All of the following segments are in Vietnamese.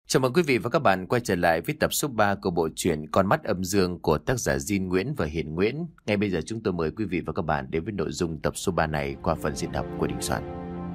Chào mừng quý vị và các bạn quay trở lại với tập số 3 của bộ truyện Con mắt âm dương của tác giả Jin Nguyễn và Hiền Nguyễn. Ngay bây giờ chúng tôi mời quý vị và các bạn đến với nội dung tập số 3 này qua phần diễn đọc của Đình Soạn.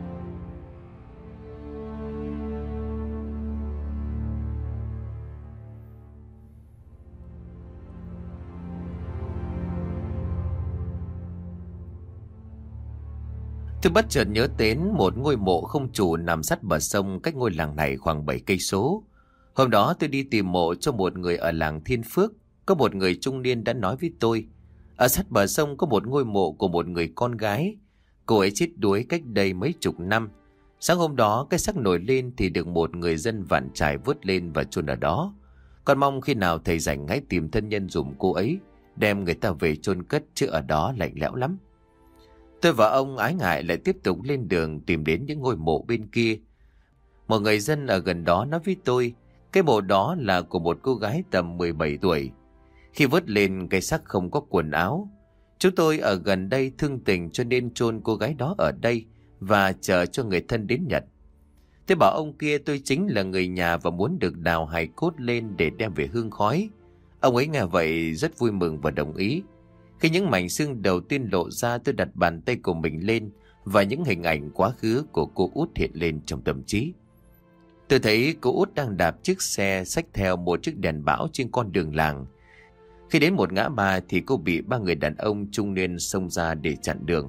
Tôi bất chợt nhớ đến một ngôi mộ không chủ nằm sát bờ sông cách ngôi làng này khoảng 7 cây số. Hôm đó tôi đi tìm mộ cho một người ở làng Thiên Phước. Có một người trung niên đã nói với tôi, ở sát bờ sông có một ngôi mộ của một người con gái. Cô ấy chết đuối cách đây mấy chục năm. Sáng hôm đó cái xác nổi lên thì được một người dân Vạn Trải vớt lên và chôn ở đó. Con mong khi nào thầy rảnh hãy tìm thân nhân dùm cô ấy, đem người ta về chôn cất, chứ ở đó lạnh lẽo lắm. Tôi và ông ái ngại lại tiếp tục lên đường tìm đến những ngôi mộ bên kia. Một người dân ở gần đó nói với tôi, cái mộ đó là của một cô gái tầm 17 tuổi. Khi vớt lên cái xác không có quần áo. Chúng tôi ở gần đây thương tình cho nên chôn cô gái đó ở đây và chờ cho người thân đến nhận. Tôi bảo ông kia tôi chính là người nhà và muốn được đào hài cốt lên để đem về hương khói. Ông ấy nghe vậy rất vui mừng và đồng ý. Khi những mảnh xương đầu tiên lộ ra, tôi đặt bàn tay của mình lên và những hình ảnh quá khứ của cô út hiện lên trong tâm trí. Tôi thấy cô út đang đạp chiếc xe xách theo một chiếc đèn bão trên con đường làng. Khi đến một ngã ba thì cô bị ba người đàn ông trung niên xông ra để chặn đường.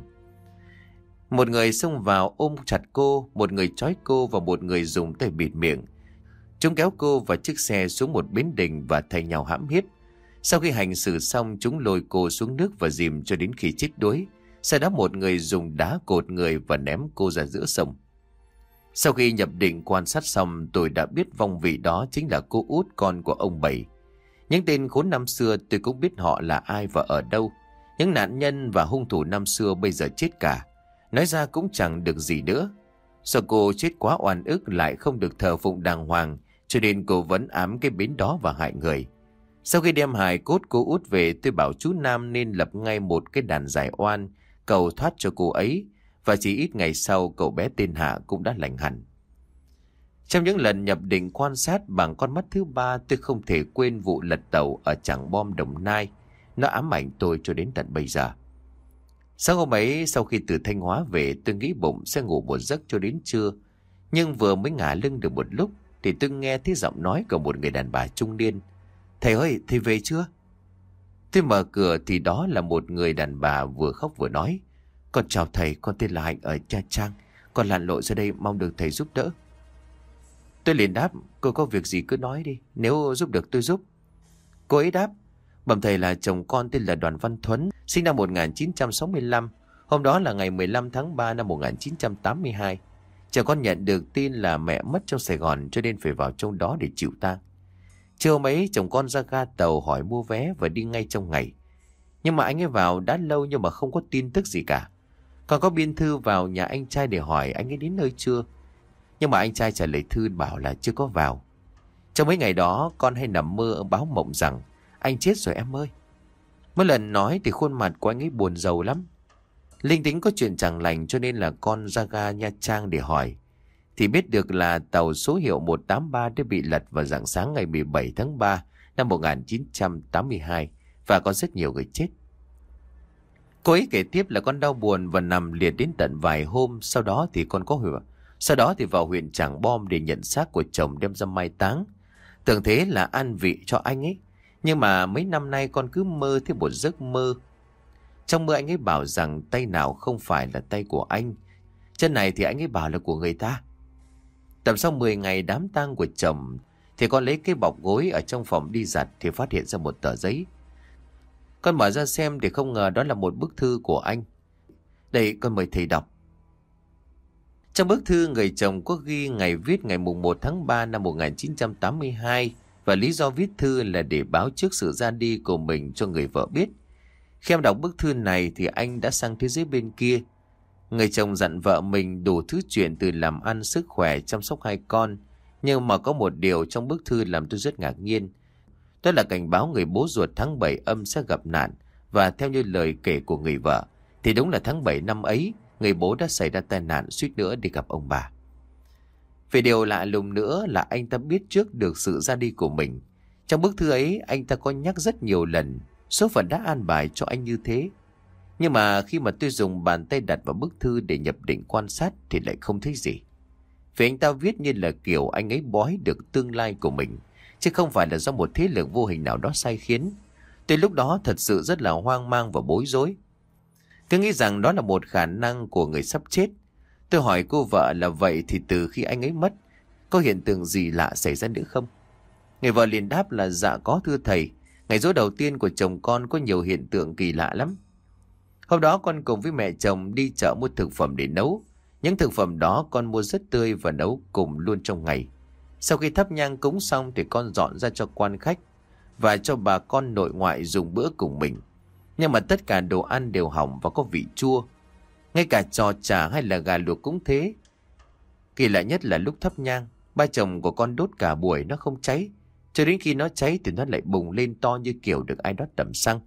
Một người xông vào ôm chặt cô, một người trói cô và một người dùng tay bịt miệng. Chúng kéo cô và chiếc xe xuống một bến đình và thay nhau hãm hiếp. Sau khi hành xử xong, chúng lôi cô xuống nước và dìm cho đến khi chết đuối. Sau đó một người dùng đá cột người và ném cô ra giữa sông. Sau khi nhập định quan sát xong, tôi đã biết vong vị đó chính là cô út con của ông Bảy. Những tên khốn năm xưa tôi cũng biết họ là ai và ở đâu. Những nạn nhân và hung thủ năm xưa bây giờ chết cả. Nói ra cũng chẳng được gì nữa. Do cô chết quá oan ức lại không được thờ phụng đàng hoàng, cho nên cô vẫn ám cái bến đó và hại người. Sau khi đem hài cốt cô út về, tôi bảo chú Nam nên lập ngay một cái đàn giải oan, cầu thoát cho cô ấy. Và chỉ ít ngày sau, cậu bé tên Hạ cũng đã lành hẳn. Trong những lần nhập định quan sát bằng con mắt thứ ba, tôi không thể quên vụ lật tàu ở Trảng Bom, Đồng Nai. Nó ám ảnh tôi cho đến tận bây giờ. Sáng hôm ấy, sau khi từ Thanh Hóa về, tôi nghĩ bụng sẽ ngủ một giấc cho đến trưa. Nhưng vừa mới ngả lưng được một lúc, thì tôi nghe thấy giọng nói của một người đàn bà trung niên. Thầy ơi, thầy về chưa? Tôi mở cửa thì đó là một người đàn bà vừa khóc vừa nói. Con chào thầy, con tên là Hạnh ở Nha Trang. Con lặn lội ra đây mong được thầy giúp đỡ. Tôi liền đáp, cô có việc gì cứ nói đi, nếu giúp được tôi giúp. Cô ấy đáp, bẩm thầy là chồng con tên là Đoàn Văn Thuấn, sinh năm 1965. Hôm đó là ngày 15 tháng 3 năm 1982. Chồng con nhận được tin là mẹ mất trong Sài Gòn cho nên phải vào trong đó để chịu tang. Trưa hôm ấy chồng con ra ga tàu hỏi mua vé và đi ngay trong ngày. Nhưng mà anh ấy vào đã lâu nhưng mà không có tin tức gì cả. Còn có biên thư vào nhà anh trai để hỏi anh ấy đến nơi chưa. Nhưng mà anh trai trả lời thư bảo là chưa có vào. Trong mấy ngày đó con hay nằm mơ báo mộng rằng anh chết rồi em ơi. Mỗi lần nói thì khuôn mặt của anh ấy buồn rầu lắm. Linh tính có chuyện chẳng lành cho nên là con ra ga Nha Trang để hỏi. Thì biết được là tàu số hiệu 183 đã bị lật vào rạng sáng ngày 17 tháng 3 năm 1982 và có rất nhiều người chết. Cô ấy kể tiếp là con đau buồn và nằm liệt đến tận vài hôm. Sau đó thì vào huyện Trảng Bom để nhận xác của chồng đem ra mai táng. Tưởng thế là an vị cho anh ấy. Nhưng mà mấy năm nay con cứ mơ thấy một giấc mơ. Trong mơ anh ấy bảo rằng tay nào không phải là tay của anh. Chân này thì anh ấy bảo là của người ta. Tầm sau 10 ngày đám tang của chồng thì con lấy cái bọc gối ở trong phòng đi giặt thì phát hiện ra một tờ giấy. Con mở ra xem thì không ngờ đó là một bức thư của anh. Đây, con mời thầy đọc. Trong bức thư, người chồng có ghi ngày viết ngày mùng 1 tháng 3 năm 1982 và lý do viết thư là để báo trước sự ra đi của mình cho người vợ biết. Khi em đọc bức thư này thì anh đã sang thế giới bên kia. Người chồng dặn vợ mình đủ thứ chuyện từ làm ăn, sức khỏe, chăm sóc hai con. Nhưng mà có một điều trong bức thư làm tôi rất ngạc nhiên. Đó là cảnh báo người bố ruột tháng 7 âm sẽ gặp nạn. Và theo như lời kể của người vợ thì đúng là tháng 7 năm ấy, người bố đã xảy ra tai nạn suýt nữa đi gặp ông bà. Về điều lạ lùng nữa là anh ta biết trước được sự ra đi của mình. Trong bức thư ấy anh ta có nhắc rất nhiều lần số phận đã an bài cho anh như thế. Nhưng mà khi mà tôi dùng bàn tay đặt vào bức thư để nhập định quan sát thì lại không thấy gì. Vì anh ta viết như là kiểu anh ấy bói được tương lai của mình, chứ không phải là do một thế lực vô hình nào đó sai khiến. Tôi lúc đó thật sự rất là hoang mang và bối rối. Tôi nghĩ rằng đó là một khả năng của người sắp chết. Tôi hỏi cô vợ là vậy thì từ khi anh ấy mất, có hiện tượng gì lạ xảy ra nữa không? Người vợ liền đáp là dạ có thưa thầy. Ngày giỗ đầu tiên của chồng con có nhiều hiện tượng kỳ lạ lắm. Hôm đó con cùng với mẹ chồng đi chợ mua thực phẩm để nấu. Những thực phẩm đó con mua rất tươi và nấu cùng luôn trong ngày. Sau khi thắp nhang cúng xong thì con dọn ra cho quan khách và cho bà con nội ngoại dùng bữa cùng mình. Nhưng mà tất cả đồ ăn đều hỏng và có vị chua. Ngay cả giò chả hay là gà luộc cũng thế. Kỳ lạ nhất là lúc thắp nhang, ba chồng của con đốt cả buổi nó không cháy. Cho đến khi nó cháy thì nó lại bùng lên to như kiểu được ai đó tẩm xăng.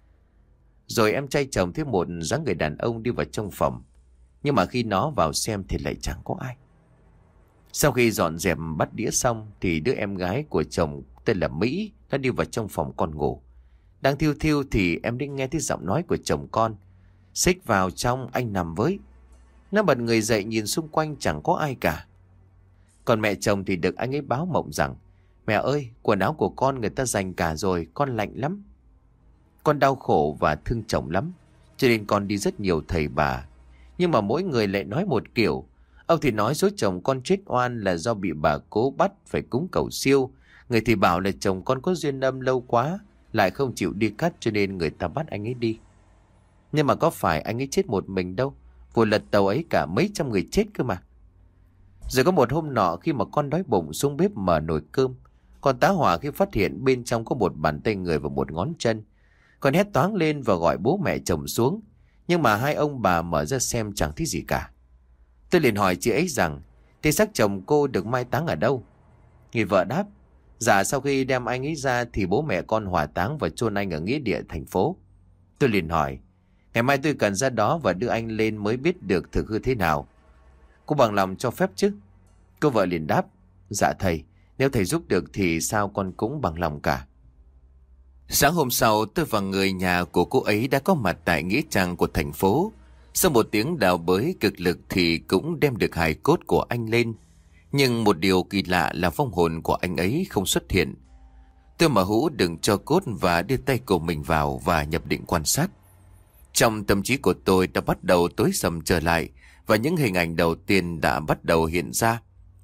Rồi em trai chồng thấy một dáng người đàn ông đi vào trong phòng. Nhưng mà khi nó vào xem thì lại chẳng có ai. Sau khi dọn dẹp bắt đĩa xong thì đứa em gái của chồng tên là Mỹ nó đi vào trong phòng con ngủ. Đang thiêu thiêu thì em đã nghe thấy giọng nói của chồng con: "Xích vào trong, anh nằm với." Nó bật người dậy nhìn xung quanh chẳng có ai cả. Còn mẹ chồng thì được anh ấy báo mộng rằng: "Mẹ ơi, quần áo của con người ta giành cả rồi, con lạnh lắm." Con đau khổ và thương chồng lắm, cho nên con đi rất nhiều thầy bà. Nhưng mà mỗi người lại nói một kiểu. Ông thì nói số chồng con chết oan là do bị bà cố bắt phải cúng cầu siêu. Người thì bảo là chồng con có duyên âm lâu quá, lại không chịu đi cắt cho nên người ta bắt anh ấy đi. Nhưng mà có phải anh ấy chết một mình đâu, vụ lật tàu ấy cả mấy trăm người chết cơ mà. Rồi có một hôm nọ khi mà con đói bụng xuống bếp mở nồi cơm, con tá hỏa khi phát hiện bên trong có một bàn tay người và một ngón chân. Con hét toáng lên và gọi bố mẹ chồng xuống. Nhưng mà hai ông bà mở ra xem chẳng thấy gì cả. Tôi liền hỏi chị ấy rằng: "Thế xác chồng cô được mai táng ở đâu?" Người vợ đáp: "Dạ sau khi đem anh ấy ra thì bố mẹ con hỏa táng và chôn anh ở nghĩa địa thành phố." Tôi liền hỏi: "Ngày mai tôi cần ra đó và đưa anh lên mới biết được thực hư thế nào. Cô bằng lòng cho phép chứ?" Cô vợ liền đáp: "Dạ thầy, nếu thầy giúp được thì sao con cũng bằng lòng cả." Sáng hôm sau, tôi và người nhà của cô ấy đã có mặt tại nghĩa trang của thành phố. Sau một tiếng đào bới cực lực thì cũng đem được hài cốt của anh lên. Nhưng một điều kỳ lạ là vong hồn của anh ấy không xuất hiện. Tôi mở hũ đựng cho cốt và đưa tay của mình vào và nhập định quan sát. Trong tâm trí của tôi đã bắt đầu tối sầm trở lại và những hình ảnh đầu tiên đã bắt đầu hiện ra.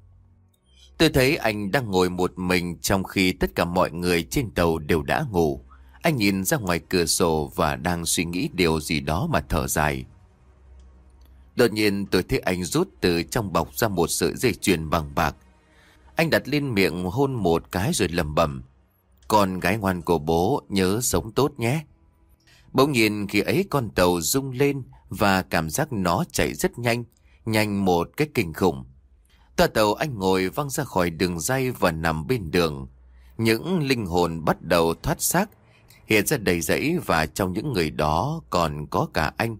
Tôi thấy anh đang ngồi một mình trong khi tất cả mọi người trên tàu đều đã ngủ. Anh nhìn ra ngoài cửa sổ và đang suy nghĩ điều gì đó mà thở dài. Đột nhiên tôi thấy anh rút từ trong bọc ra một sợi dây chuyền bằng bạc. Anh đặt lên miệng hôn một cái rồi lẩm bẩm: "Con gái ngoan của bố, nhớ sống tốt nhé." Bỗng nhiên khi ấy con tàu rung lên và cảm giác nó chạy rất nhanh, nhanh một cái kinh khủng. Toa tàu anh ngồi văng ra khỏi đường ray và nằm bên đường. Những linh hồn bắt đầu thoát xác, hiện ra đầy rẫy và trong những người đó còn có cả anh.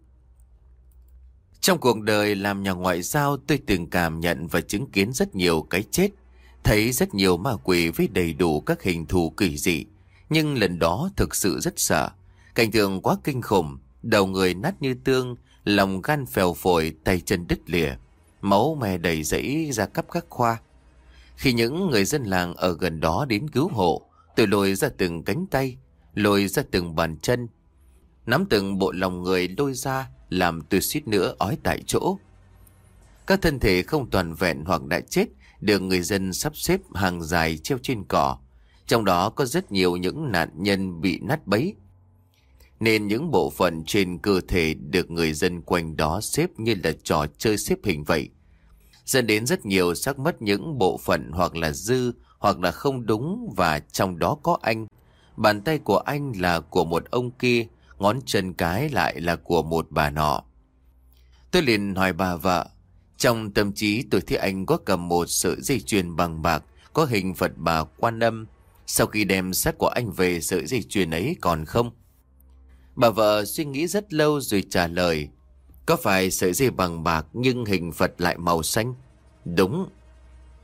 Trong cuộc đời làm nhà ngoại giao, tôi từng cảm nhận và chứng kiến rất nhiều cái chết, thấy rất nhiều ma quỷ với đầy đủ các hình thù kỳ dị. Nhưng lần đó thực sự rất sợ. Cảnh tượng quá kinh khủng, đầu người nát như tương, lòng gan phèo phổi, tay chân đứt lìa, máu me đầy rẫy ra khắp các khoa. Khi những người dân làng ở gần đó đến cứu hộ, tôi lôi ra từng cánh tay, lôi ra từng bàn chân, nắm từng bộ lòng người lôi ra, làm tôi suýt nữa ói tại chỗ. Các thân thể không toàn vẹn hoặc đã chết được người dân sắp xếp hàng dài treo trên cỏ. Trong đó có rất nhiều những nạn nhân bị nát bấy, nên những bộ phận trên cơ thể được người dân quanh đó xếp như là trò chơi xếp hình vậy, dẫn đến rất nhiều xác mất những bộ phận hoặc là dư hoặc là không đúng. Và trong đó có anh. Bàn tay của anh là của một ông kia, ngón chân cái lại là của một bà nọ. Tôi liền hỏi bà vợ. Trong tâm trí tôi thấy anh có cầm một sợi dây chuyền bằng bạc có hình Phật Bà Quan Âm. Sau khi đem xác của anh về, sợi dây chuyền ấy còn không? Bà vợ suy nghĩ rất lâu rồi trả lời: "Có phải sợi dây bằng bạc nhưng hình Phật lại màu xanh?" "Đúng."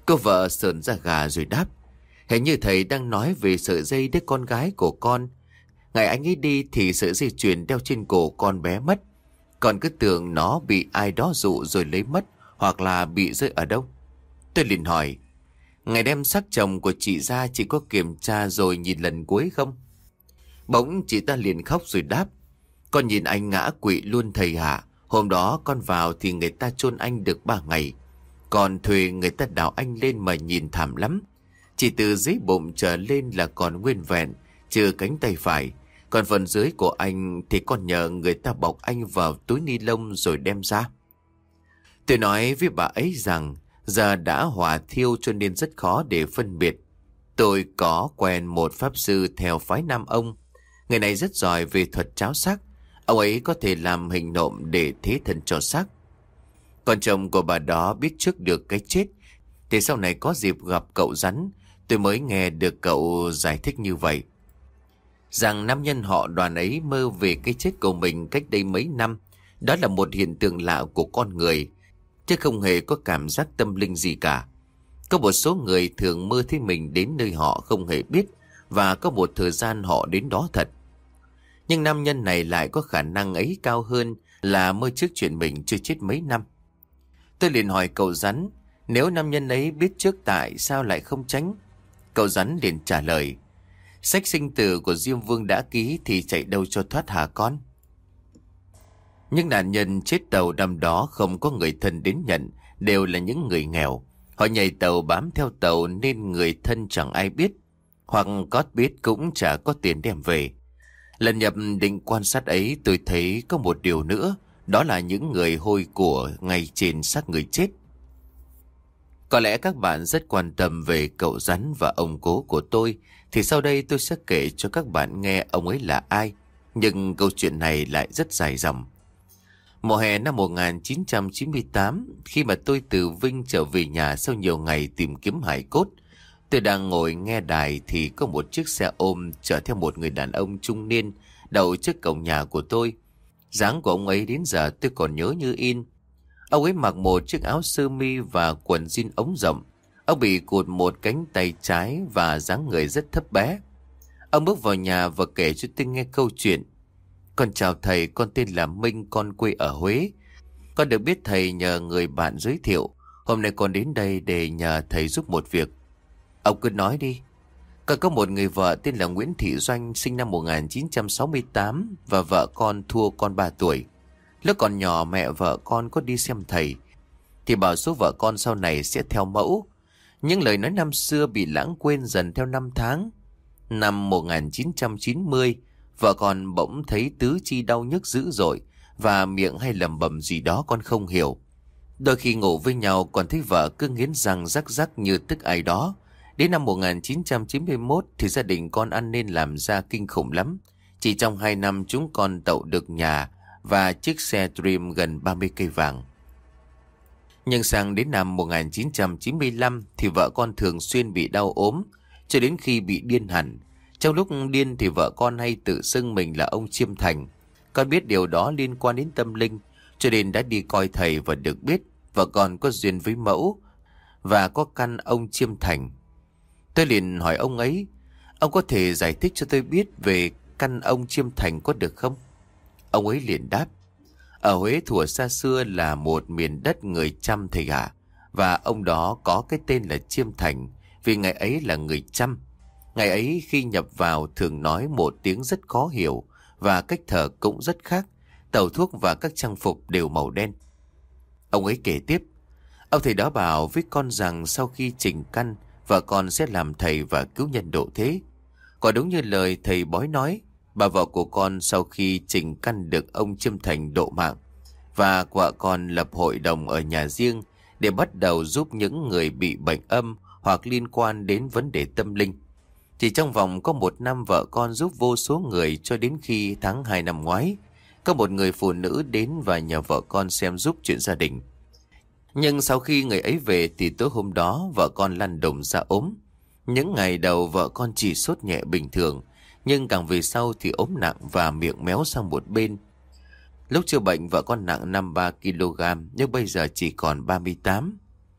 Cô vợ sờn ra gà rồi đáp. Hình như thầy đang nói về sợi dây đứa con gái của con. Ngày anh ấy đi thì sợi dây chuyền đeo trên cổ con bé mất. Con cứ tưởng nó bị ai đó dụ rồi lấy mất, hoặc là bị rơi ở đâu. Tôi liền hỏi, ngày đem xác chồng của chị ra, chị có kiểm tra rồi nhìn lần cuối không? Bỗng chị ta liền khóc rồi đáp, con nhìn anh ngã quỵ luôn thầy ạ. Hôm đó con vào thì người ta chôn anh được 3 ngày. Còn thuê người ta đào anh lên mà nhìn thảm lắm. Chỉ từ dưới bụng trở lên là còn nguyên vẹn, trừ cánh tay phải. Còn phần dưới của anh thì con nhờ người ta bọc anh vào túi ni lông rồi đem ra. Tôi nói với bà ấy rằng giờ đã hỏa thiêu cho nên rất khó để phân biệt. Tôi có quen một pháp sư theo phái Nam Ông. Người này rất giỏi về thuật tráo xác. Ông ấy có thể làm hình nộm để thế thân cho xác. Còn chồng của bà đó biết trước được cái chết, thì sau này có dịp gặp cậu Rắn, tôi mới nghe được cậu giải thích như vậy. Rằng nam nhân họ Đoàn ấy mơ về cái chết của mình cách đây mấy năm. Đó là một hiện tượng lạ của con người, chứ không hề có cảm giác tâm linh gì cả. Có một số người thường mơ thấy mình đến nơi họ không hề biết, và có một thời gian họ đến đó thật. Nhưng nam nhân này lại có khả năng ấy cao hơn, là mơ trước chuyện mình chưa chết mấy năm. Tôi liền hỏi cậu Rắn, nếu nam nhân ấy biết trước tại sao lại không tránh? Cậu Rắn liền trả lời, sách sinh tử của Diêm Vương đã ký thì chạy đâu cho thoát hả con? Những nạn nhân chết tàu năm đó không có người thân đến nhận, đều là những người nghèo. Họ nhảy tàu bám theo tàu nên người thân chẳng ai biết, hoặc có biết cũng chả có tiền đem về. Lần nhập định quan sát ấy, tôi thấy có một điều nữa, đó là những người hôi của ngay trên xác người chết. Có lẽ các bạn rất quan tâm về cậu Rắn và ông cố của tôi, thì sau đây tôi sẽ kể cho các bạn nghe ông ấy là ai. Nhưng câu chuyện này lại rất dài dòng. Mùa hè năm 1998, khi mà tôi từ Vinh trở về nhà sau nhiều ngày tìm kiếm hải cốt, tôi đang ngồi nghe đài thì có một chiếc xe ôm chở theo một người đàn ông trung niên đậu trước cổng nhà của tôi. Dáng của ông ấy đến giờ tôi còn nhớ như in. Ông ấy mặc một chiếc áo sơ mi và quần jean ống rộng. Ông bị cụt một cánh tay trái và dáng người rất thấp bé. Ông bước vào nhà và kể cho tôi nghe câu chuyện. Con chào thầy, con tên là Minh, con quê ở Huế. Con được biết thầy nhờ người bạn giới thiệu. Hôm nay con đến đây để nhờ thầy giúp một việc. Ông cứ nói đi. Con có một người vợ tên là Nguyễn Thị Doanh, sinh năm 1968, và vợ con thua con 3 tuổi. Lúc còn nhỏ mẹ vợ con có đi xem thầy, thì bảo số vợ con sau này sẽ theo mẫu. Những lời nói năm xưa bị lãng quên dần theo năm tháng. Năm 1990, vợ con bỗng thấy tứ chi đau nhức dữ dội, và miệng hay lẩm bẩm gì đó con không hiểu. Đôi khi ngủ với nhau còn thấy vợ cứ nghiến răng rắc rắc như tức ai đó. Đến năm 1991 thì gia đình con ăn nên làm ra kinh khủng lắm. Chỉ trong 2 năm chúng con tậu được nhà và chiếc xe Dream gần 30 cây vàng. Nhưng sang đến năm 1995 thì vợ con thường xuyên bị đau ốm, cho đến khi bị điên hẳn. Trong lúc điên thì vợ con hay tự xưng mình là ông Chiêm Thành. Con biết điều đó liên quan đến tâm linh, cho nên đã đi coi thầy và được biết vợ con có duyên với mẫu và có căn ông Chiêm Thành. Tôi liền hỏi ông ấy, ông có thể giải thích cho tôi biết về căn ông Chiêm Thành có được không? Ông ấy liền đáp, ở Huế thuở xa xưa là một miền đất người Chăm thầy ạ. Và ông đó có cái tên là Chiêm Thành vì ngày ấy là người Chăm. Ngày ấy khi nhập vào thường nói một tiếng rất khó hiểu, và cách thở cũng rất khác. Tàu thuốc và các trang phục đều màu đen. Ông ấy kể tiếp, ông thầy đó bảo với con rằng sau khi chỉnh căn, vợ con sẽ làm thầy và cứu nhân độ thế. Quả đúng như lời thầy bói nói, bà vợ của con sau khi chỉnh căn được ông Chiêm Thành độ mạng, và vợ con lập hội đồng ở nhà riêng để bắt đầu giúp những người bị bệnh âm hoặc liên quan đến vấn đề tâm linh. Chỉ trong vòng có 1 năm vợ con giúp vô số người, cho đến khi tháng 2 năm ngoái, có một người phụ nữ đến và nhờ vợ con xem giúp chuyện gia đình. Nhưng sau khi người ấy về thì tối hôm đó vợ con lăn đùng ra ốm. Những ngày đầu vợ con chỉ sốt nhẹ bình thường, nhưng càng về sau thì ốm nặng và miệng méo sang một bên. Lúc chưa bệnh vợ con nặng 53 kg, nhưng bây giờ chỉ còn 38.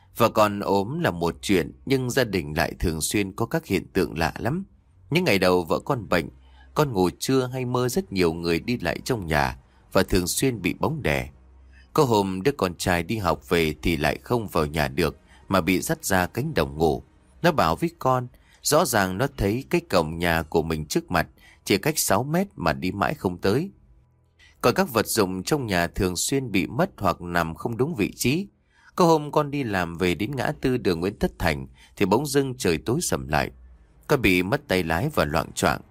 Vợ con ốm là một chuyện, nhưng gia đình lại thường xuyên có các hiện tượng lạ lắm. Những ngày đầu vợ con bệnh, con ngủ trưa hay mơ rất nhiều người đi lại trong nhà và thường xuyên bị bóng đè. Có hôm đứa con trai đi học về thì lại không vào nhà được mà bị dắt ra cánh đồng ngủ. Nó bảo với con, rõ ràng nó thấy cái cổng nhà của mình trước mặt, chỉ cách 6 mét mà đi mãi không tới. Còn các vật dụng trong nhà thường xuyên bị mất hoặc nằm không đúng vị trí. Có hôm con đi làm về đến ngã tư đường Nguyễn Tất Thành thì bỗng dưng trời tối sầm lại. Con bị mất tay lái và loạng choạng.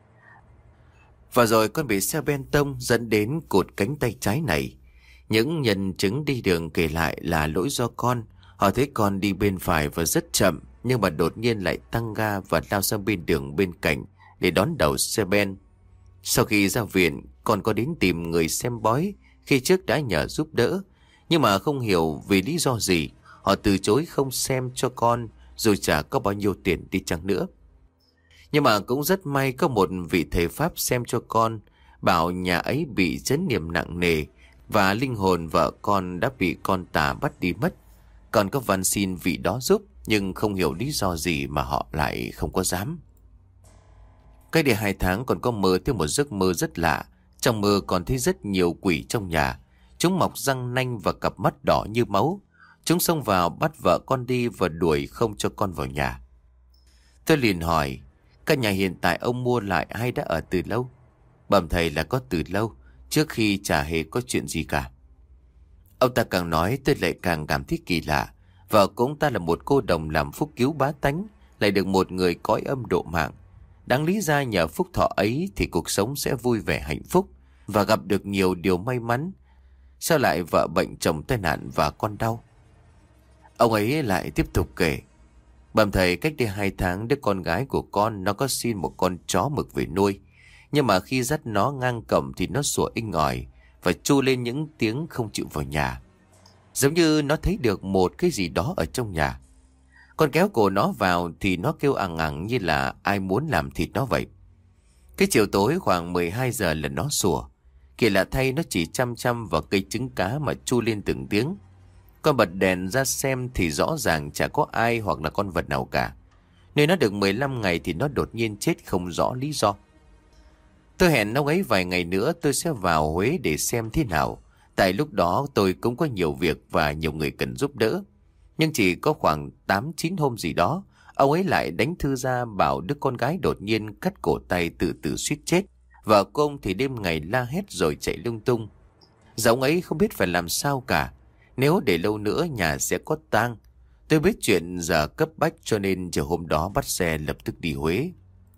Và rồi con bị xe ben tông dẫn đến cụt cánh tay trái này. Những nhân chứng đi đường kể lại là lỗi do con. Họ thấy con đi bên phải và rất chậm, nhưng mà đột nhiên lại tăng ga và lao sang bên đường bên cạnh để đón đầu xe ben. Sau khi ra viện, con có đến tìm người xem bói khi trước đã nhờ giúp đỡ. Nhưng mà không hiểu vì lý do gì, họ từ chối không xem cho con dù chả có bao nhiêu tiền đi chăng nữa. Nhưng mà cũng rất may có một vị thầy Pháp xem cho con, bảo nhà ấy bị chấn niệm nặng nề và linh hồn vợ con đã bị con tà bắt đi mất. Con có van xin vị đó giúp, nhưng không hiểu lý do gì mà họ lại không có dám. Cách đây 2 tháng còn có mơ thấy một giấc mơ rất lạ. Trong mơ còn thấy rất nhiều quỷ trong nhà. Chúng mọc răng nanh và cặp mắt đỏ như máu. Chúng xông vào bắt vợ con đi và đuổi không cho con vào nhà. Tôi liền hỏi, căn nhà hiện tại ông mua lại hay đã ở từ lâu? Bẩm thầy là có từ lâu, trước khi chả hề có chuyện gì cả. Ông ta càng nói tôi lại càng cảm thấy kỳ lạ. Vợ của ông ta là một cô đồng làm phúc cứu bá tánh, lại được một người cõi âm độ mạng. Đáng lý ra nhờ phúc thọ ấy thì cuộc sống sẽ vui vẻ hạnh phúc và gặp được nhiều điều may mắn. Sao lại vợ bệnh, chồng tai nạn và con đau? Ông ấy lại tiếp tục kể, bẩm thầy, cách đây 2 tháng đứa con gái của con nó có xin một con chó mực về nuôi. Nhưng mà khi dắt nó ngang cổng thì nó sủa inh ỏi và tru lên những tiếng không chịu vào nhà. Giống như nó thấy được một cái gì đó ở trong nhà. Con kéo cổ nó vào thì nó kêu ằng ằng như là ai muốn làm thịt nó vậy. Cái chiều tối khoảng 12 giờ là nó sủa. Kỳ lạ thay nó chỉ chăm chăm vào cây trứng cá mà tru lên từng tiếng. Con bật đèn ra xem thì rõ ràng chả có ai hoặc là con vật nào cả. Nơi nó được 15 ngày thì nó đột nhiên chết không rõ lý do. Tôi hẹn ông ấy vài ngày nữa tôi sẽ vào Huế để xem thế nào. Tại lúc đó tôi cũng có nhiều việc và nhiều người cần giúp đỡ. Nhưng chỉ có khoảng 8-9 hôm gì đó, ông ấy lại đánh thư ra bảo đứa con gái đột nhiên cắt cổ tay tự tử suýt chết. Vợ cô ông thì đêm ngày la hét rồi chạy lung tung. Giờ ông ấy không biết phải làm sao cả. Nếu để lâu nữa nhà sẽ có tang. Tôi biết chuyện giờ cấp bách cho nên chiều hôm đó bắt xe lập tức đi Huế.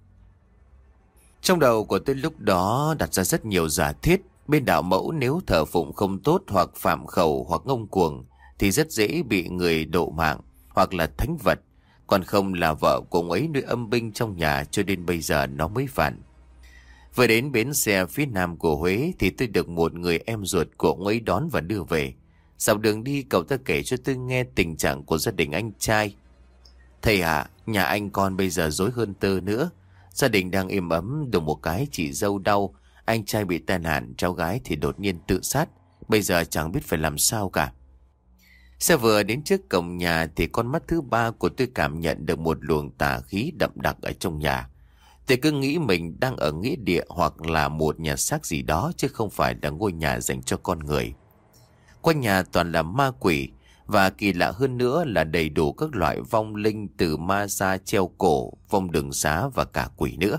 Trong đầu của tôi lúc đó đặt ra rất nhiều giả thiết. Bên đạo mẫu nếu thờ phụng không tốt hoặc phạm khẩu hoặc ngông cuồng thì rất dễ bị người độ mạng hoặc là thánh vật. Còn không là vợ của ông ấy nuôi âm binh trong nhà cho đến bây giờ nó mới phản. Vừa đến bến xe phía nam của Huế thì tôi được một người em ruột của ông ấy đón và đưa về. Dọc đường đi cậu ta kể cho tôi nghe tình trạng của gia đình anh trai. Thầy ạ, nhà anh con bây giờ rối hơn tơ nữa. Gia đình đang êm ấm, được một cái chị dâu đau. Anh trai bị tai nạn, cháu gái thì đột nhiên tự sát. Bây giờ chẳng biết phải làm sao cả. Xe vừa đến trước cổng nhà thì con mắt thứ ba của tôi cảm nhận được một luồng tà khí đậm đặc ở trong nhà. Tôi cứ nghĩ mình đang ở nghĩa địa hoặc là một nhà xác gì đó chứ không phải là ngôi nhà dành cho con người. Quanh nhà toàn là ma quỷ và kỳ lạ hơn nữa là đầy đủ các loại vong linh từ ma da treo cổ, vong đường xá và cả quỷ nữa.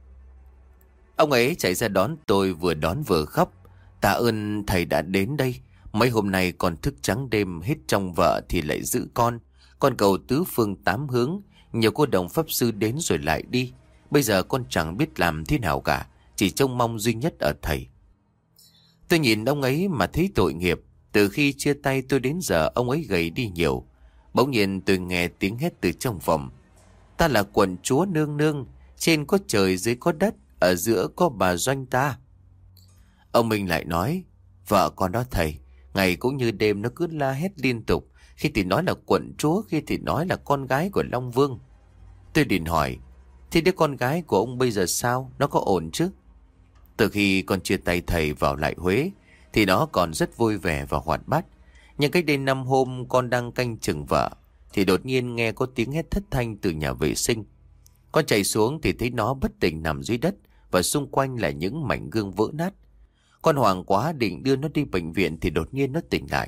Ông ấy chạy ra đón tôi vừa đón vừa khóc. Tạ ơn thầy đã đến đây. Mấy hôm nay con thức trắng đêm hết trong vợ thì lại giữ con. Con cầu tứ phương 8 hướng. Nhiều cô đồng pháp sư đến rồi lại đi. Bây giờ con chẳng biết làm thế nào cả. Chỉ trông mong duy nhất ở thầy. Tôi nhìn ông ấy mà thấy tội nghiệp. Từ khi chia tay tôi đến giờ ông ấy gầy đi nhiều. Bỗng nhiên tôi nghe tiếng hét từ trong phòng. Ta là quận chúa nương nương. Trên có trời dưới có đất. Ở giữa có bà Doanh ta. Ông Minh lại nói, vợ con đó thầy, ngày cũng như đêm nó cứ la hét liên tục. Khi thì nói là quận chúa, khi thì nói là con gái của Long Vương. Tôi định hỏi, thế đứa con gái của ông bây giờ sao? Nó có ổn chứ? Từ khi con chia tay thầy vào lại Huế thì nó còn rất vui vẻ và hoạt bát. Nhưng cách đây 5 hôm con đang canh chừng vợ thì đột nhiên nghe có tiếng hét thất thanh từ nhà vệ sinh. Con chạy xuống thì thấy nó bất tỉnh nằm dưới đất và xung quanh là những mảnh gương vỡ nát. Con hoảng quá định đưa nó đi bệnh viện thì đột nhiên nó tỉnh lại.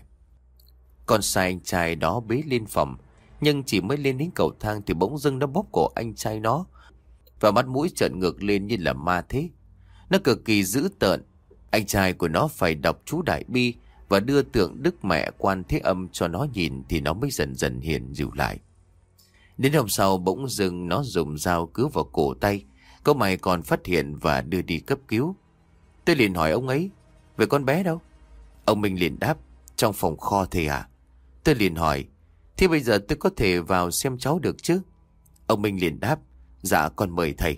Con sai anh trai đó bế lên phòng, nhưng chỉ mới lên đến cầu thang thì bỗng dưng nó bóp cổ anh trai nó, và mắt mũi trợn ngược lên như là ma thế. Nó cực kỳ dữ tợn. Anh trai của nó phải đọc chú Đại Bi và đưa tượng Đức Mẹ Quan Thế Âm cho nó nhìn thì nó mới dần dần hiền dịu lại. Đến hôm sau bỗng dưng nó dùng dao cứa vào cổ tay. Cậu mày còn phát hiện và đưa đi cấp cứu. Tôi liền hỏi ông ấy, về con bé đâu? Ông Minh liền đáp, trong phòng kho thầy à? Tôi liền hỏi, thế bây giờ tôi có thể vào xem cháu được chứ? Ông Minh liền đáp, dạ con mời thầy.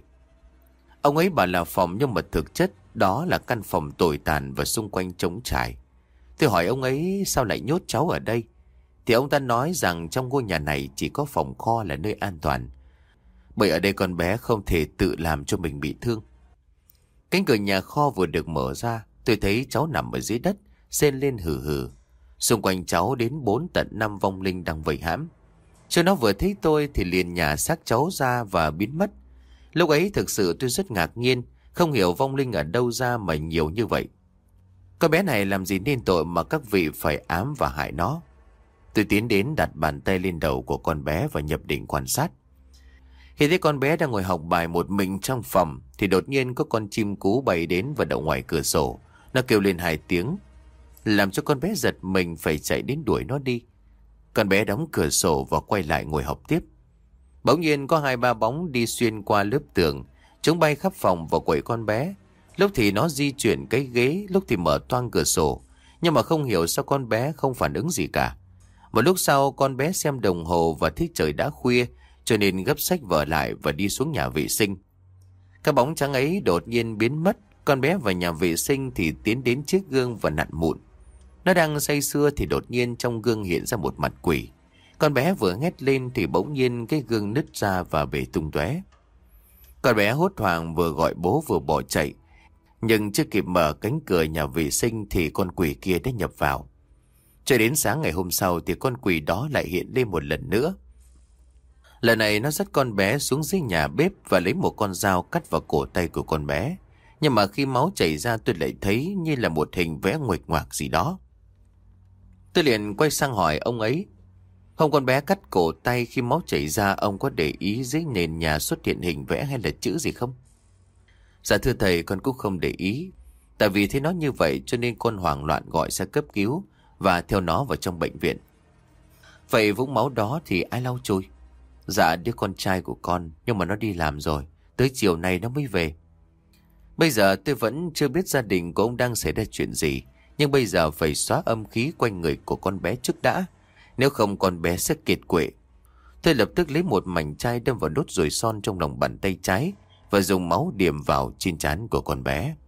Ông ấy bảo là phòng, nhưng mà thực chất đó là căn phòng tồi tàn và xung quanh trống trải. Tôi hỏi ông ấy sao lại nhốt cháu ở đây, thì ông ta nói rằng trong ngôi nhà này chỉ có phòng kho là nơi an toàn, bởi ở đây con bé không thể tự làm cho mình bị thương. Cánh cửa nhà kho vừa được mở ra, tôi thấy cháu nằm ở dưới đất, rên lên hừ hừ. Xung quanh cháu đến 4 tận 5 vong linh đang vây hãm. Cho nó vừa thấy tôi thì liền nhả xác cháu ra và biến mất. Lúc ấy thực sự tôi rất ngạc nhiên, không hiểu vong linh ở đâu ra mà nhiều như vậy. Con bé này làm gì nên tội mà các vị phải ám và hại nó? Tôi tiến đến đặt bàn tay lên đầu của con bé và nhập định quan sát. Khi thấy con bé đang ngồi học bài một mình trong phòng thì đột nhiên có con chim cú bay đến và đậu ngoài cửa sổ. Nó kêu lên 2 tiếng, làm cho con bé giật mình phải chạy đến đuổi nó đi. Con bé đóng cửa sổ và quay lại ngồi học tiếp. Bỗng nhiên có 2-3 bóng đi xuyên qua lớp tường, chúng bay khắp phòng và quậy con bé. Lúc thì nó di chuyển cái ghế, lúc thì mở toang cửa sổ. Nhưng mà không hiểu sao con bé không phản ứng gì cả. Một lúc sau con bé xem đồng hồ và thấy trời đã khuya, cho nên gấp sách vở lại và đi xuống nhà vệ sinh. Cái bóng trắng ấy đột nhiên biến mất. Con bé vào nhà vệ sinh thì tiến đến chiếc gương và nặn mụn. Nó đang say sưa thì đột nhiên trong gương hiện ra một mặt quỷ. Con bé vừa hét lên thì bỗng nhiên cái gương nứt ra và bể tung tóe. Con bé hốt hoảng vừa gọi bố vừa bỏ chạy. Nhưng chưa kịp mở cánh cửa nhà vệ sinh thì con quỷ kia đã nhập vào. Cho đến sáng ngày hôm sau thì con quỷ đó lại hiện lên một lần nữa. Lần này nó dắt con bé xuống dưới nhà bếp và lấy một con dao cắt vào cổ tay của con bé. Nhưng mà khi máu chảy ra tôi lại thấy như là một hình vẽ nguệch ngoạc gì đó. Tôi liền quay sang hỏi ông ấy, hôm con bé cắt cổ tay khi máu chảy ra, ông có để ý dưới nền nhà xuất hiện hình vẽ hay là chữ gì không? Dạ thưa thầy, con cũng không để ý. Tại vì thấy nó như vậy cho nên con hoảng loạn gọi xe cấp cứu và theo nó vào trong bệnh viện. Vậy vũng máu đó thì ai lau chùi? Dạ đứa con trai của con, nhưng mà nó đi làm rồi, tới chiều nay nó mới về. Bây giờ tôi vẫn chưa biết gia đình của ông đang xảy ra chuyện gì, nhưng bây giờ phải xóa âm khí quanh người của con bé trước đã, nếu không con bé sẽ kiệt quệ. Tôi lập tức lấy một mảnh chai đâm vào nốt ruồi son trong lòng bàn tay trái và dùng máu điểm vào trên trán của con bé.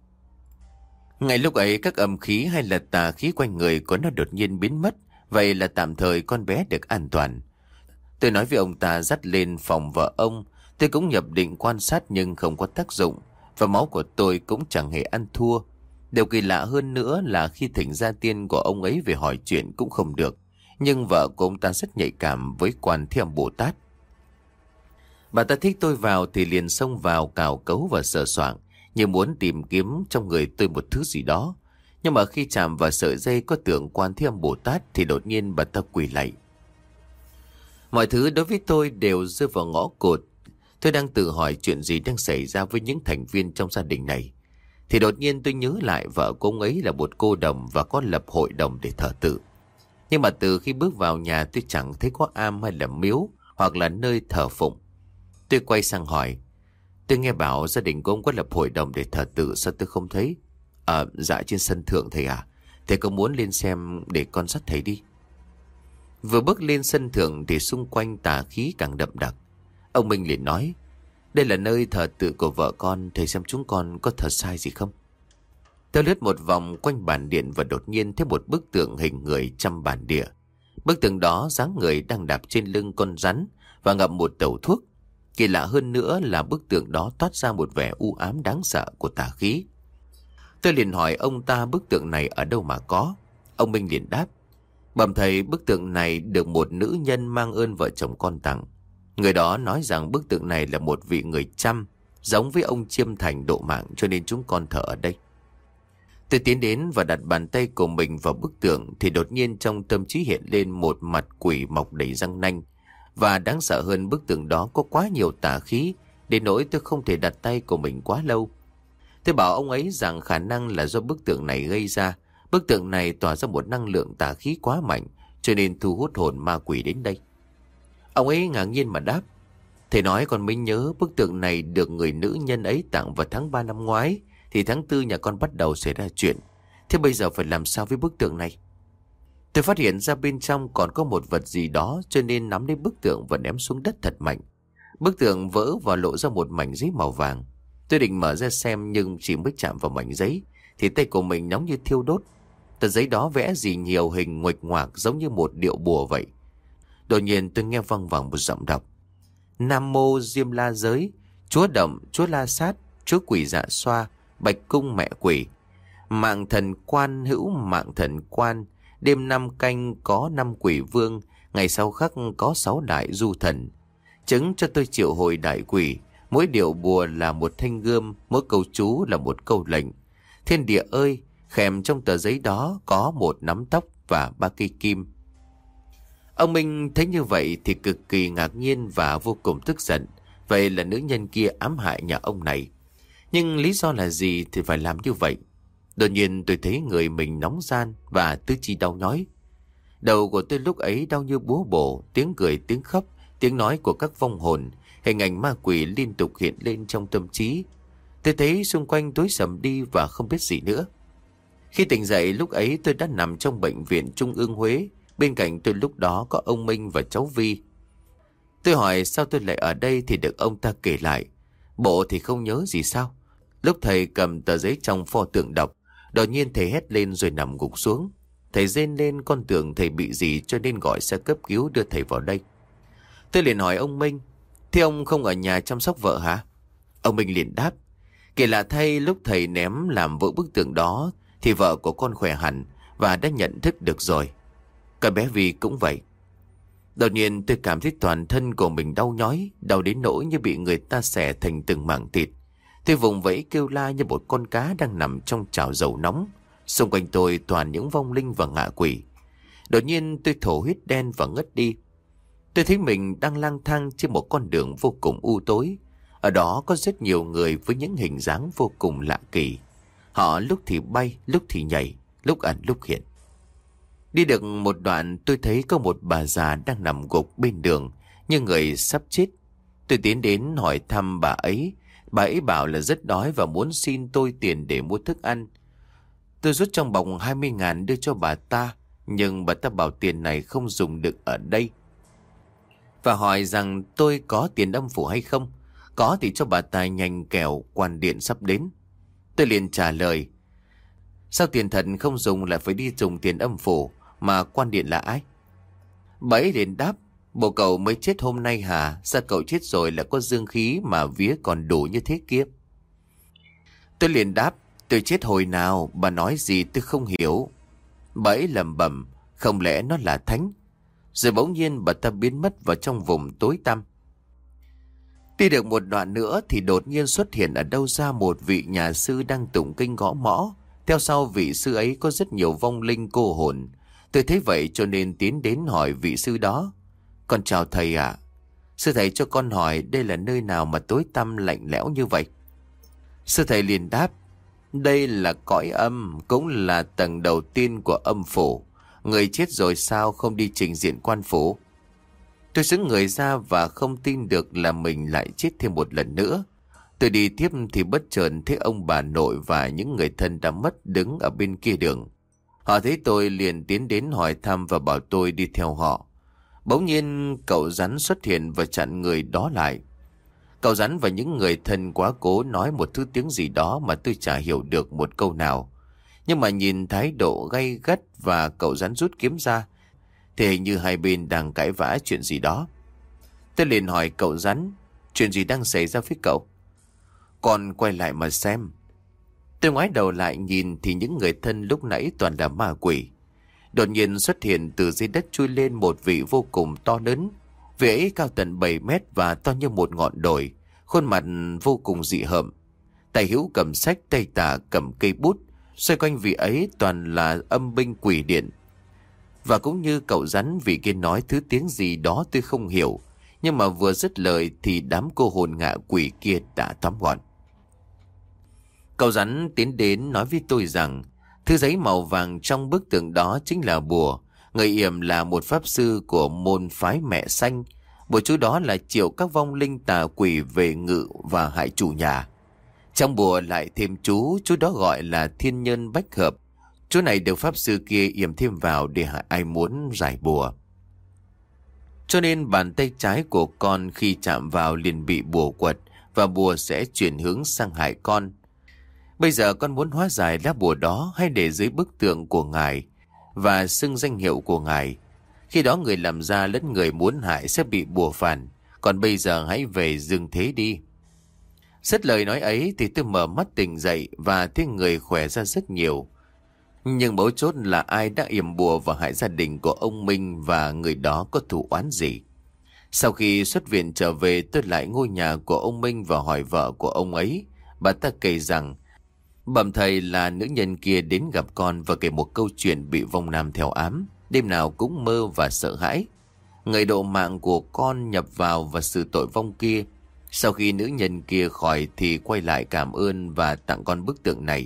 Ngay lúc ấy các âm khí hay là tà khí quanh người của nó đột nhiên biến mất. Vậy là tạm thời con bé được an toàn. Tôi nói với ông ta dắt lên phòng vợ ông. Tôi cũng nhập định quan sát nhưng không có tác dụng, và máu của tôi cũng chẳng hề ăn thua. Điều kỳ lạ hơn nữa là khi thỉnh gia tiên của ông ấy về hỏi chuyện cũng không được. Nhưng vợ của ông ta rất nhạy cảm với Quan Thế Âm Bồ Tát. Bà ta thích tôi vào thì liền xông vào cào cấu và sờ soạng, như muốn tìm kiếm trong người tôi một thứ gì đó. Nhưng mà khi chạm vào sợi dây có tượng Quan Thế Âm Bồ Tát thì đột nhiên bà ta quỳ lạy. Mọi thứ đối với tôi đều rơi vào ngõ cụt. Tôi đang tự hỏi chuyện gì đang xảy ra với những thành viên trong gia đình này, thì đột nhiên tôi nhớ lại vợ của ông ấy là một cô đồng và có lập hội đồng để thờ tự. Nhưng mà từ khi bước vào nhà tôi chẳng thấy có am hay là miếu hoặc là nơi thờ phụng. Tôi quay sang hỏi, tôi nghe bảo gia đình của ông có lập hội đồng để thờ tự, sao tôi không thấy? Dạ trên sân thượng thầy à. Thầy có muốn lên xem để con dắt thầy đi? Vừa bước lên sân thượng thì xung quanh tà khí càng đậm đặc. Ông Minh liền nói, đây là nơi thờ tự của vợ con, thầy xem chúng con có thờ sai gì không? Tôi lướt một vòng quanh bàn điện và đột nhiên thấy một bức tượng hình người trăm bản địa. Bức tượng đó dáng người đang đạp trên lưng con rắn và ngậm một tẩu thuốc. Kỳ lạ hơn nữa là bức tượng đó toát ra một vẻ u ám đáng sợ của tà khí. Tôi liền hỏi ông ta bức tượng này ở đâu mà có. Ông Minh liền đáp, Bẩm thầy, bức tượng này được một nữ nhân mang ơn vợ chồng con tặng. Người đó nói rằng bức tượng này là một vị người Chăm, giống với ông Chiêm Thành độ mạng, cho nên chúng con thờ ở đây. Tôi tiến đến và đặt bàn tay của mình vào bức tượng thì đột nhiên trong tâm trí hiện lên một mặt quỷ mọc đầy răng nanh. Và đáng sợ hơn, bức tượng đó có quá nhiều tà khí đến nỗi tôi không thể đặt tay của mình quá lâu. Tôi bảo ông ấy rằng khả năng là do bức tượng này gây ra. Bức tượng này tỏa ra một năng lượng tà khí quá mạnh, cho nên thu hút hồn ma quỷ đến đây. Ông ấy ngạc nhiên mà đáp: thầy nói con mới nhớ, bức tượng này được người nữ nhân ấy tặng vào tháng 3 năm ngoái, thì tháng 4 nhà con bắt đầu xảy ra chuyện. Thế bây giờ phải làm sao với bức tượng này? Tôi phát hiện ra bên trong còn có một vật gì đó, cho nên nắm lấy bức tượng và ném xuống đất thật mạnh. Bức tượng vỡ và lộ ra một mảnh giấy màu vàng. Tôi định mở ra xem, nhưng chỉ mới chạm vào mảnh giấy thì tay của mình nóng như thiêu đốt. Tờ giấy đó vẽ gì nhiều hình nguệch ngoạc giống như một điệu bùa vậy. Đột nhiên tôi nghe vang vẳng một giọng đọc: Nam mô Diêm La Giới, Chúa Động, Chúa La Sát, Chúa Quỷ Dạ Xoa, Bạch Cung Mẹ Quỷ, Mạng Thần Quan hữu Mạng Thần Quan, đêm 5 canh có 5 quỷ vương, ngày sau khắc có 6 đại du thần. Chứng cho tôi triệu hồi đại quỷ, mỗi điệu bùa là một thanh gươm, mỗi câu chú là một câu lệnh. Thiên địa ơi, khèm trong tờ giấy đó có một nắm tóc và 3 cây kim. Ông Minh thấy như vậy thì cực kỳ ngạc nhiên và vô cùng tức giận. Vậy là nữ nhân kia ám hại nhà ông này. Nhưng lý do là gì thì phải làm như vậy? Đột nhiên tôi thấy người mình nóng ran và tứ chi đau nhói. Đầu của tôi lúc ấy đau như búa bổ, tiếng cười, tiếng khóc, tiếng nói của các vong hồn, hình ảnh ma quỷ liên tục hiện lên trong tâm trí. Tôi thấy xung quanh tối sầm đi và không biết gì nữa. Khi tỉnh dậy lúc ấy tôi đã nằm trong bệnh viện Trung ương Huế. Bên cạnh tôi lúc đó có ông Minh và cháu Vi. Tôi hỏi sao tôi lại ở đây thì được ông ta kể lại. Bộ thì không nhớ gì sao? Lúc thầy cầm tờ giấy trong pho tượng đọc, đột nhiên thầy hét lên rồi nằm gục xuống. Thầy rên lên, con tưởng thầy bị gì cho nên gọi xe cấp cứu đưa thầy vào đây. Tôi liền hỏi ông Minh: thế ông không ở nhà chăm sóc vợ hả? Ông Minh liền đáp: kỳ lạ thay, lúc thầy ném làm vỡ bức tượng đó thì vợ của con khỏe hẳn và đã nhận thức được rồi. Cái bé Vi cũng vậy. Đột nhiên tôi cảm thấy toàn thân của mình đau nhói, đau đến nỗi như bị người ta xẻ thành từng mảng thịt. Tôi vùng vẫy kêu la như một con cá đang nằm trong chảo dầu nóng. Xung quanh tôi toàn những vong linh và ngạ quỷ. Đột nhiên tôi thổ huyết đen và ngất đi. Tôi thấy mình đang lang thang trên một con đường vô cùng u tối. Ở đó có rất nhiều người với những hình dáng vô cùng lạ kỳ. Họ lúc thì bay, lúc thì nhảy, lúc ẩn lúc hiện. Đi được một đoạn tôi thấy có một bà già đang nằm gục bên đường như người sắp chết. Tôi tiến đến hỏi thăm bà ấy. Bà ấy bảo là rất đói và muốn xin tôi tiền để mua thức ăn. Tôi rút trong bọc 20.000 đưa cho bà ta, nhưng bà ta bảo tiền này không dùng được ở đây. Và hỏi rằng tôi có tiền âm phủ hay không. Có thì cho bà ta nhanh kẻo quan điện sắp đến. Tôi liền trả lời: sao tiền thật không dùng lại phải đi dùng tiền âm phủ, mà quan điện là ai? Bà ấy liền đáp: bộ cậu mới chết hôm nay hả? Sao cậu chết rồi lại có dương khí mà vía còn đủ như thế kia? Tôi liền đáp: tôi chết hồi nào? Bà nói gì tôi không hiểu. Bà ấy lẩm bẩm: không lẽ nó là thánh? Rồi bỗng nhiên bà ta biến mất vào trong vùng tối tăm. Đi được một đoạn nữa thì đột nhiên xuất hiện ở đâu ra một vị nhà sư đang tụng kinh gõ mõ. Theo sau vị sư ấy có rất nhiều vong linh cô hồn. Tôi thấy vậy cho nên tiến đến hỏi vị sư đó: con chào thầy ạ. Sư thầy cho con hỏi đây là nơi nào mà tối tăm lạnh lẽo như vậy? Sư thầy liền đáp: đây là cõi âm, cũng là tầng đầu tiên của âm phủ. Người chết rồi sao không đi trình diện quan phủ? Tôi sững người ra và không tin được là mình lại chết thêm một lần nữa. Tôi đi tiếp thì bất chợt thấy ông bà nội và những người thân đã mất đứng ở bên kia đường. Họ thấy tôi liền tiến đến hỏi thăm và bảo tôi đi theo họ. Bỗng nhiên cậu rắn xuất hiện và chặn người đó lại. Cậu rắn và những người thân quá cố nói một thứ tiếng gì đó mà tôi chả hiểu được một câu nào. Nhưng mà nhìn thái độ gay gắt và cậu rắn rút kiếm ra thì hình như hai bên đang cãi vã chuyện gì đó. Tôi liền hỏi cậu rắn: chuyện gì đang xảy ra với cậu? Con quay lại mà xem. Tôi ngoái đầu lại nhìn thì những người thân lúc nãy toàn là ma quỷ. Đột nhiên xuất hiện từ dưới đất chui lên một vị vô cùng to lớn. Vị ấy cao tận 7 mét và to như một ngọn đồi, khuôn mặt vô cùng dị hợm. Tay hữu cầm sách, tay tả cầm cây bút. Xoay quanh vị ấy toàn là âm binh quỷ điện. Và cũng như cậu rắn, vị kia nói thứ tiếng gì đó tôi không hiểu. Nhưng mà vừa dứt lời thì đám cô hồn ngạ quỷ kia đã tóm gọn. Cậu rắn tiến đến nói với tôi rằng thứ giấy màu vàng trong bức tượng đó chính là bùa. Người yểm là một pháp sư của môn phái mẹ xanh. Bùa chú đó là triệu các vong linh tà quỷ về ngự và hại chủ nhà. Trong bùa lại thêm chú đó gọi là thiên nhân bách hợp. Chú này được pháp sư kia yểm thêm vào để hại ai muốn giải bùa. Cho nên bàn tay trái của con khi chạm vào liền bị bùa quật và bùa sẽ chuyển hướng sang hại con. Bây giờ con muốn hóa giải lá bùa đó hay để dưới bức tượng của ngài và xưng danh hiệu của ngài. Khi đó người làm ra lẫn người muốn hại sẽ bị bùa phản. Còn bây giờ hãy về dương thế đi. Dứt lời nói ấy thì tôi mở mắt tỉnh dậy và thấy người khỏe ra rất nhiều. Nhưng mấu chốt là ai đã yểm bùa và hại gia đình của ông Minh và người đó có thù oán gì. Sau khi xuất viện trở về, tôi lại ngôi nhà của ông Minh và hỏi vợ của ông ấy. Bà ta kể rằng bẩm thầy là nữ nhân kia đến gặp con và kể một câu chuyện bị vong nam theo ám. Đêm nào cũng mơ và sợ hãi. Người độ mạng của con nhập vào và xử tội vong kia. Sau khi nữ nhân kia khỏi thì quay lại cảm ơn và tặng con bức tượng này.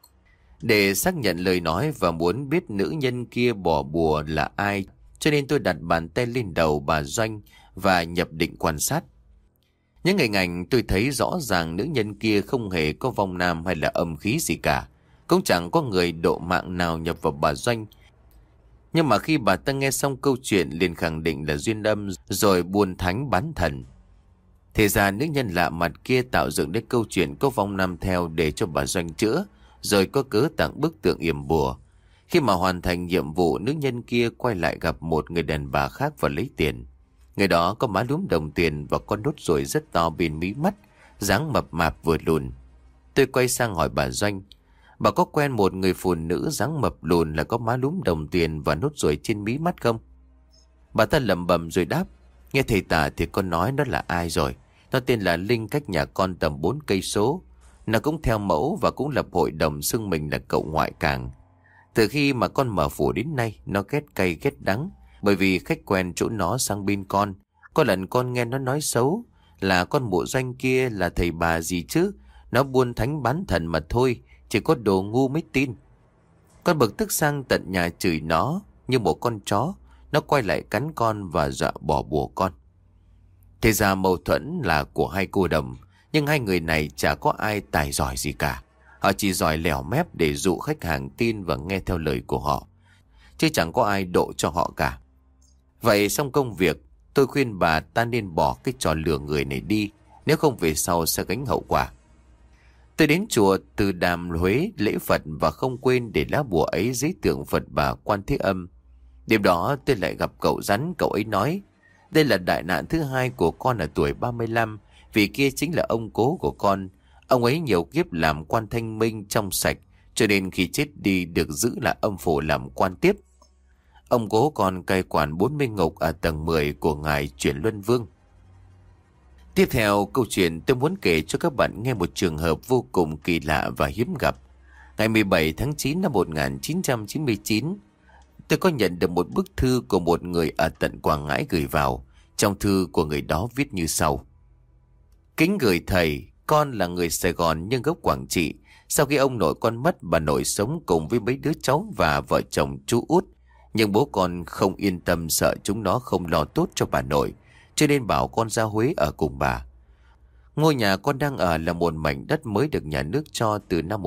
Để xác nhận lời nói và muốn biết nữ nhân kia bỏ bùa là ai, cho nên tôi đặt bàn tay lên đầu bà Doanh và nhập định quan sát. Những hình ảnh tôi thấy rõ ràng nữ nhân kia không hề có vong nam hay là âm khí gì cả. Cũng chẳng có người độ mạng nào nhập vào bà Doanh. Nhưng mà khi bà ta nghe xong câu chuyện liền khẳng định là duyên âm rồi buôn thánh bán thần. Thế ra nữ nhân lạ mặt kia tạo dựng đến câu chuyện có vong nam theo để cho bà Doanh chữa, rồi có cớ tặng bức tượng yểm bùa. Khi mà hoàn thành nhiệm vụ, nữ nhân kia quay lại gặp một người đàn bà khác và lấy tiền. Người đó có má lúm đồng tiền và con nốt ruồi rất to bên mí mắt, dáng mập mạp vừa lùn. Tôi quay sang hỏi bà Doanh, bà có quen một người phụ nữ dáng mập lùn là có má lúm đồng tiền và nốt ruồi trên mí mắt không? Bà ta lẩm bẩm rồi đáp, nghe thầy tả thì con nói nó là ai rồi. Nó tên là Linh, cách nhà con tầm 4 cây số. Nó cũng theo mẫu và cũng lập hội đồng xưng mình là cậu ngoại càng. Từ khi mà con mở phủ đến nay, nó ghét cay ghét đắng. Bởi vì khách quen chỗ nó sang bên con. Có lần con nghe nó nói xấu là con mụ Doanh kia là thầy bà gì chứ. Nó buôn thánh bán thần mà thôi, chỉ có đồ ngu mới tin. Con bực tức sang tận nhà chửi nó như một con chó. Nó quay lại cắn con và dọa bỏ bùa con. Thế ra mâu thuẫn là của hai cô đồng. Nhưng hai người này chả có ai tài giỏi gì cả. Họ chỉ giỏi lèo mép để dụ khách hàng tin và nghe theo lời của họ, chứ chẳng có ai độ cho họ cả. Vậy xong công việc, tôi khuyên bà ta nên bỏ cái trò lừa người này đi, nếu không về sau sẽ gánh hậu quả. Tôi đến chùa Từ Đàm Huế lễ Phật và không quên để lá bùa ấy dưới tượng Phật Bà Quan Thế Âm. Đêm đó tôi lại gặp cậu rắn. Cậu ấy nói đây là đại nạn thứ hai của con ở tuổi 35. Vì kia chính là ông cố của con. Ông ấy nhiều kiếp làm quan thanh minh trong sạch, cho nên khi chết đi được giữ là âm phủ làm quan tiếp. Ông cố còn cai quản 40 ngục ở tầng 10 của ngài Chuyển Luân Vương. Tiếp theo câu chuyện tôi muốn kể cho các bạn nghe một trường hợp vô cùng kỳ lạ và hiếm gặp. Ngày 17 tháng 9 năm 1999, tôi có nhận được một bức thư của một người ở tận Quảng Ngãi gửi vào. Trong thư của người đó viết như sau. Kính gửi thầy, con là người Sài Gòn nhưng gốc Quảng Trị. Sau khi ông nội con mất, bà nội sống cùng với mấy đứa cháu và vợ chồng chú út. Nhưng bố con không yên tâm, sợ chúng nó không lo tốt cho bà nội, cho nên bảo con ra Huế ở cùng bà. Ngôi nhà con đang ở là một mảnh đất mới được nhà nước cho từ năm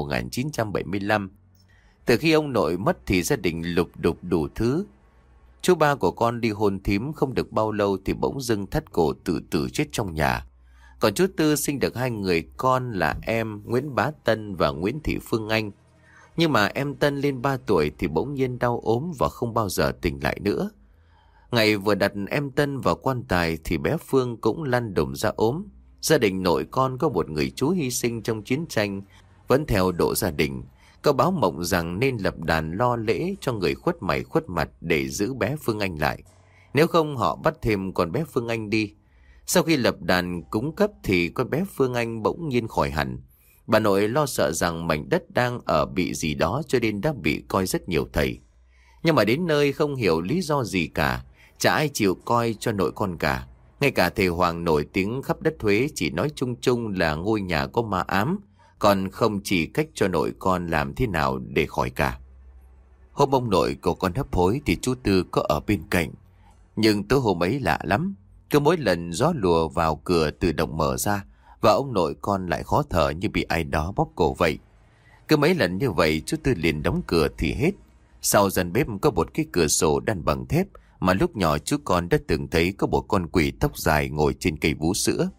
1975. Từ khi ông nội mất thì gia đình lục đục đủ thứ. Chú ba của con đi hôn thím không được bao lâu thì bỗng dưng thắt cổ tự tử chết trong nhà. Còn chú Tư sinh được hai người con là em Nguyễn Bá Tân và Nguyễn Thị Phương Anh. Nhưng mà em Tân lên 3 tuổi thì bỗng nhiên đau ốm và không bao giờ tỉnh lại nữa. Ngày vừa đặt em Tân vào quan tài thì bé Phương cũng lăn đùng ra ốm. Gia đình nội con có một người chú hy sinh trong chiến tranh vẫn theo độ gia đình. Có báo mộng rằng nên lập đàn lo lễ cho người khuất mày khuất mặt để giữ bé Phương Anh lại. Nếu không họ bắt thêm con bé Phương Anh đi. Sau khi lập đàn cúng cấp thì con bé Phương Anh bỗng nhiên khỏi hẳn. Bà nội lo sợ rằng mảnh đất đang ở bị gì đó cho nên đã bị coi rất nhiều thầy. Nhưng mà đến nơi không hiểu lý do gì cả, chả ai chịu coi cho nội con cả. Ngay cả thầy Hoàng nổi tiếng khắp đất Huế chỉ nói chung chung là ngôi nhà có ma ám, còn không chỉ cách cho nội con làm thế nào để khỏi cả. Hôm ông nội của con hấp hối thì chú Tư có ở bên cạnh. Nhưng tối hôm ấy lạ lắm, cứ mỗi lần gió lùa vào cửa tự động mở ra và ông nội con lại khó thở như bị ai đó bóp cổ vậy. Cứ mấy lần như vậy chú Tư liền đóng cửa thì hết. Sau gian bếp có một cái cửa sổ đan bằng thép mà lúc nhỏ chú con đã từng thấy có một con quỷ tóc dài ngồi trên cây vú sữa.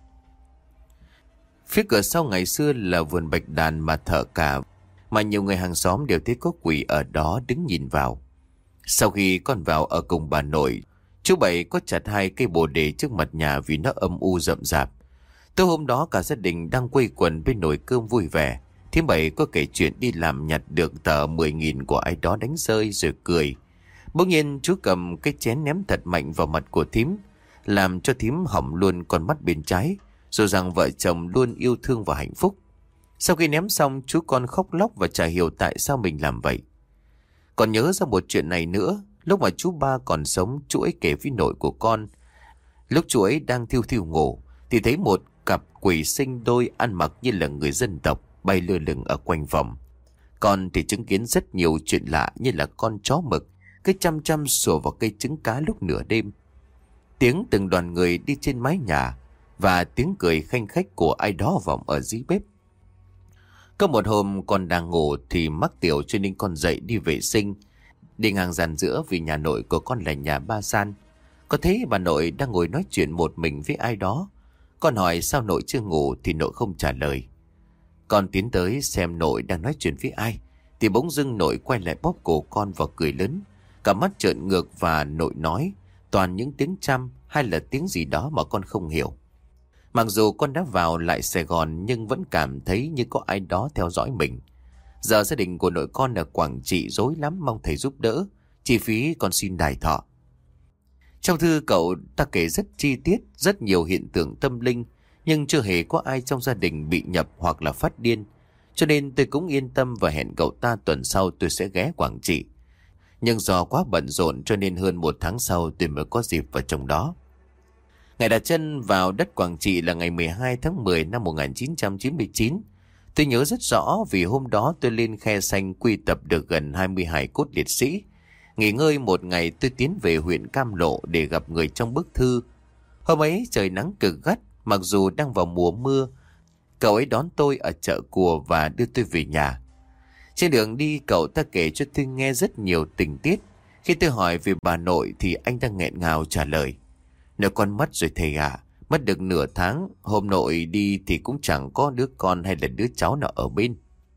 Phía cửa sau ngày xưa là vườn bạch đàn mà thợ cả, mà nhiều người hàng xóm đều thấy có quỷ ở đó đứng nhìn vào. Sau khi con vào ở cùng bà nội, chú Bảy có chặt 2 cây bồ đề trước mặt nhà vì nó âm u rậm rạp. Tối hôm đó cả gia đình đang quây quần bên nồi cơm vui vẻ. Thím Bảy có kể chuyện đi làm nhặt được tờ 10.000 của ai đó đánh rơi rồi cười. Bỗng nhiên chú cầm cái chén ném thật mạnh vào mặt của thím, làm cho thím hỏng luôn con mắt bên trái, rồi rằng vợ chồng luôn yêu thương và hạnh phúc. Sau khi ném xong, chú con khóc lóc và chả hiểu tại sao mình làm vậy. Còn nhớ ra một chuyện này nữa, lúc mà chú Ba còn sống, chú ấy kể với nội của con. Lúc chú ấy đang thiêu thiêu ngủ thì thấy một cặp quỷ sinh đôi ăn mặc như là người dân tộc bay lơ lửng ở quanh phòng. Con thì chứng kiến rất nhiều chuyện lạ như là con chó mực cứ chăm chăm sủa vào cây trứng cá lúc nửa đêm, tiếng từng đoàn người đi trên mái nhà và tiếng cười khanh khách của ai đó vọng ở dưới bếp. Có một hôm con đang ngủ thì mắc tiểu cho nên con dậy đi vệ sinh. Đi ngang gian giữa vì nhà nội của con là nhà ba gian. Có thấy bà nội đang ngồi nói chuyện một mình với ai đó. Con hỏi sao nội chưa ngủ thì nội không trả lời. Con tiến tới xem nội đang nói chuyện với ai thì bỗng dưng nội quay lại bóp cổ con và cười lớn. Cả mắt trợn ngược và nội nói toàn những tiếng chăm hay là tiếng gì đó mà con không hiểu. Mặc dù con đã vào lại Sài Gòn nhưng vẫn cảm thấy như có ai đó theo dõi mình. Giờ gia đình của nội con ở Quảng Trị rối lắm, mong thầy giúp đỡ. Chi phí con xin đài thọ. Trong thư cậu ta kể rất chi tiết, rất nhiều hiện tượng tâm linh, nhưng chưa hề có ai trong gia đình bị nhập hoặc là phát điên. Cho nên tôi cũng yên tâm và hẹn cậu ta tuần sau tôi sẽ ghé Quảng Trị. Nhưng do quá bận rộn cho nên hơn 1 tháng sau tôi mới có dịp vào trong đó. Ngày đặt chân vào đất Quảng Trị là ngày 12 tháng 10 năm 1999. Tôi nhớ rất rõ vì hôm đó tôi lên Khe Xanh quy tập được gần 20 hài cốt liệt sĩ. Nghỉ ngơi một ngày tôi tiến về huyện Cam Lộ để gặp người trong bức thư. Hôm ấy trời nắng cực gắt, mặc dù đang vào mùa mưa. Cậu ấy đón tôi ở chợ Cùa và đưa tôi về nhà. Trên đường đi cậu ta kể cho tôi nghe rất nhiều tình tiết. Khi tôi hỏi về bà nội thì anh ta nghẹn ngào trả lời. Nội con mất rồi thầy ạ. Mất được nửa tháng. Hôm nội đi thì cũng chẳng có đứa con hay là đứa cháu nào ở bên.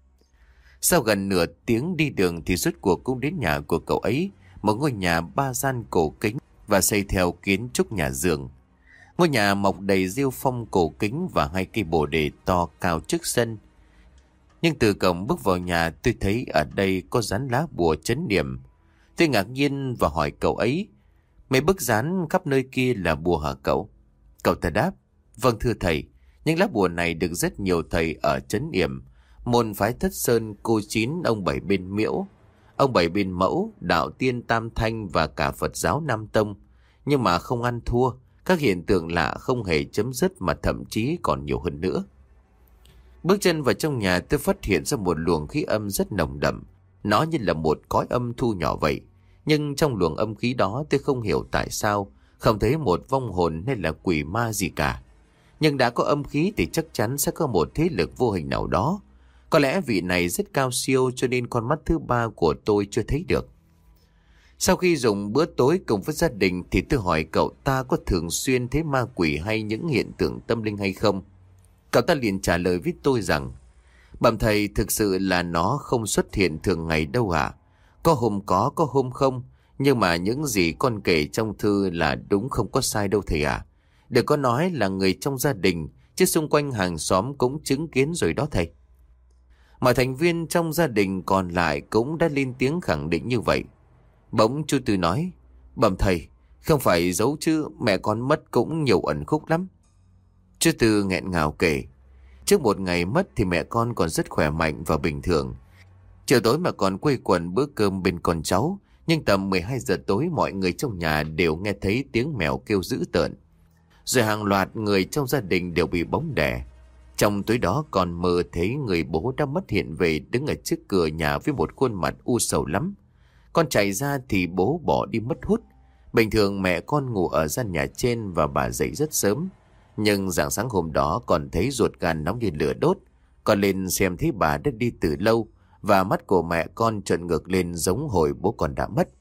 Sau gần nửa tiếng đi đường thì rốt cuộc cũng đến nhà của cậu ấy. Một ngôi nhà 3 gian cổ kính và xây theo kiến trúc nhà giường. Ngôi nhà mọc đầy rêu phong cổ kính và 2 cây bồ đề to cao trước sân. Nhưng từ cổng bước vào nhà tôi thấy ở đây có dán lá bùa trấn niệm. Tôi ngạc nhiên và hỏi cậu ấy. Mấy bức dán khắp nơi kia là bùa hả cậu? Cậu ta đáp. Vâng thưa thầy. Những lá bùa này được rất nhiều thầy ở trấn niệm. Môn phái Thất Sơn, Cô Chín, ông Bảy bên Miễu, ông Bảy bên Mẫu, Đạo Tiên Tam Thanh và cả Phật giáo Nam Tông. Nhưng mà không ăn thua. Các hiện tượng lạ không hề chấm dứt mà thậm chí còn nhiều hơn nữa. Bước chân vào trong nhà tôi phát hiện ra một luồng khí âm rất nồng đậm. Nó như là một cõi âm thu nhỏ vậy. Nhưng trong luồng âm khí đó tôi không hiểu tại sao không thấy một vong hồn hay là quỷ ma gì cả. Nhưng đã có âm khí thì chắc chắn sẽ có một thế lực vô hình nào đó. Có lẽ vị này rất cao siêu cho nên con mắt thứ 3 của tôi chưa thấy được. Sau khi dùng bữa tối cùng với gia đình thì tôi hỏi cậu ta có thường xuyên thấy ma quỷ hay những hiện tượng tâm linh hay không. Cậu ta liền trả lời với tôi rằng bẩm thầy thực sự là nó không xuất hiện thường ngày đâu ạ. Có hôm có hôm không. Nhưng mà những gì con kể trong thư là đúng không có sai đâu thầy ạ. Đừng có nói là người trong gia đình, chứ xung quanh hàng xóm cũng chứng kiến rồi đó thầy. Mọi thành viên trong gia đình còn lại cũng đã lên tiếng khẳng định như vậy. Bỗng chú Tư nói: Bẩm thầy, không phải giấu chứ, mẹ con mất cũng nhiều ẩn khúc lắm. Chú Tư nghẹn ngào kể: Trước một ngày mất thì mẹ con còn rất khỏe mạnh và bình thường. Chiều tối mà còn quây quần bữa cơm bên con cháu, nhưng tầm 12 giờ tối mọi người trong nhà đều nghe thấy tiếng mèo kêu dữ tợn. Rồi hàng loạt người trong gia đình đều bị bóng đè. Trong tối đó còn mơ thấy người bố đã mất hiện về, đứng ở trước cửa nhà với một khuôn mặt u sầu lắm. Con chạy ra thì bố bỏ đi mất hút. Bình thường mẹ con ngủ ở gian nhà trên và bà dậy rất sớm. Nhưng rạng sáng hôm đó còn thấy ruột gan nóng như lửa đốt. Con lên xem thấy bà đã đi từ lâu, và mắt của mẹ con trợn ngược lên giống hồi bố con đã mất.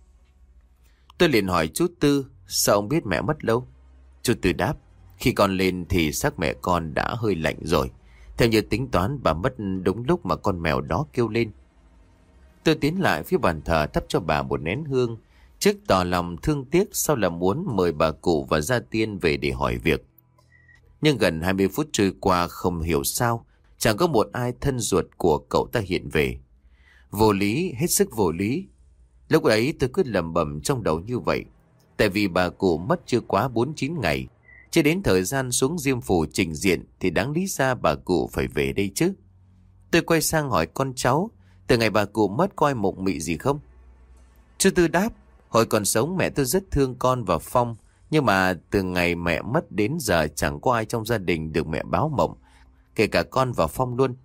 Tôi liền hỏi chú Tư: Sao ông biết mẹ mất lâu? Chú Tư đáp: Khi con lên thì xác mẹ con đã hơi lạnh rồi. Theo như tính toán, bà mất đúng lúc mà con mèo đó kêu lên. Tôi tiến lại phía bàn thờ thắp cho bà một nén hương, trước tỏ lòng thương tiếc, sau là muốn mời bà cụ và gia tiên về để hỏi việc. Nhưng gần 20 phút trôi qua, không hiểu sao chẳng có một ai thân ruột của cậu ta hiện về. Vô lý, hết sức vô lý. Lúc ấy tôi cứ lẩm bẩm trong đầu như vậy. Tại vì bà cụ mất chưa quá 49 ngày. Chưa đến thời gian xuống Diêm Phù trình diện thì đáng lý ra bà cụ phải về đây chứ. Tôi quay sang hỏi con cháu: Từ ngày bà cụ mất có ai mộng mị gì không? Chú Tư đáp: Hồi còn sống mẹ tôi rất thương con và Phong. Nhưng mà từ ngày mẹ mất đến giờ chẳng có ai trong gia đình được mẹ báo mộng, kể cả con và Phong luôn.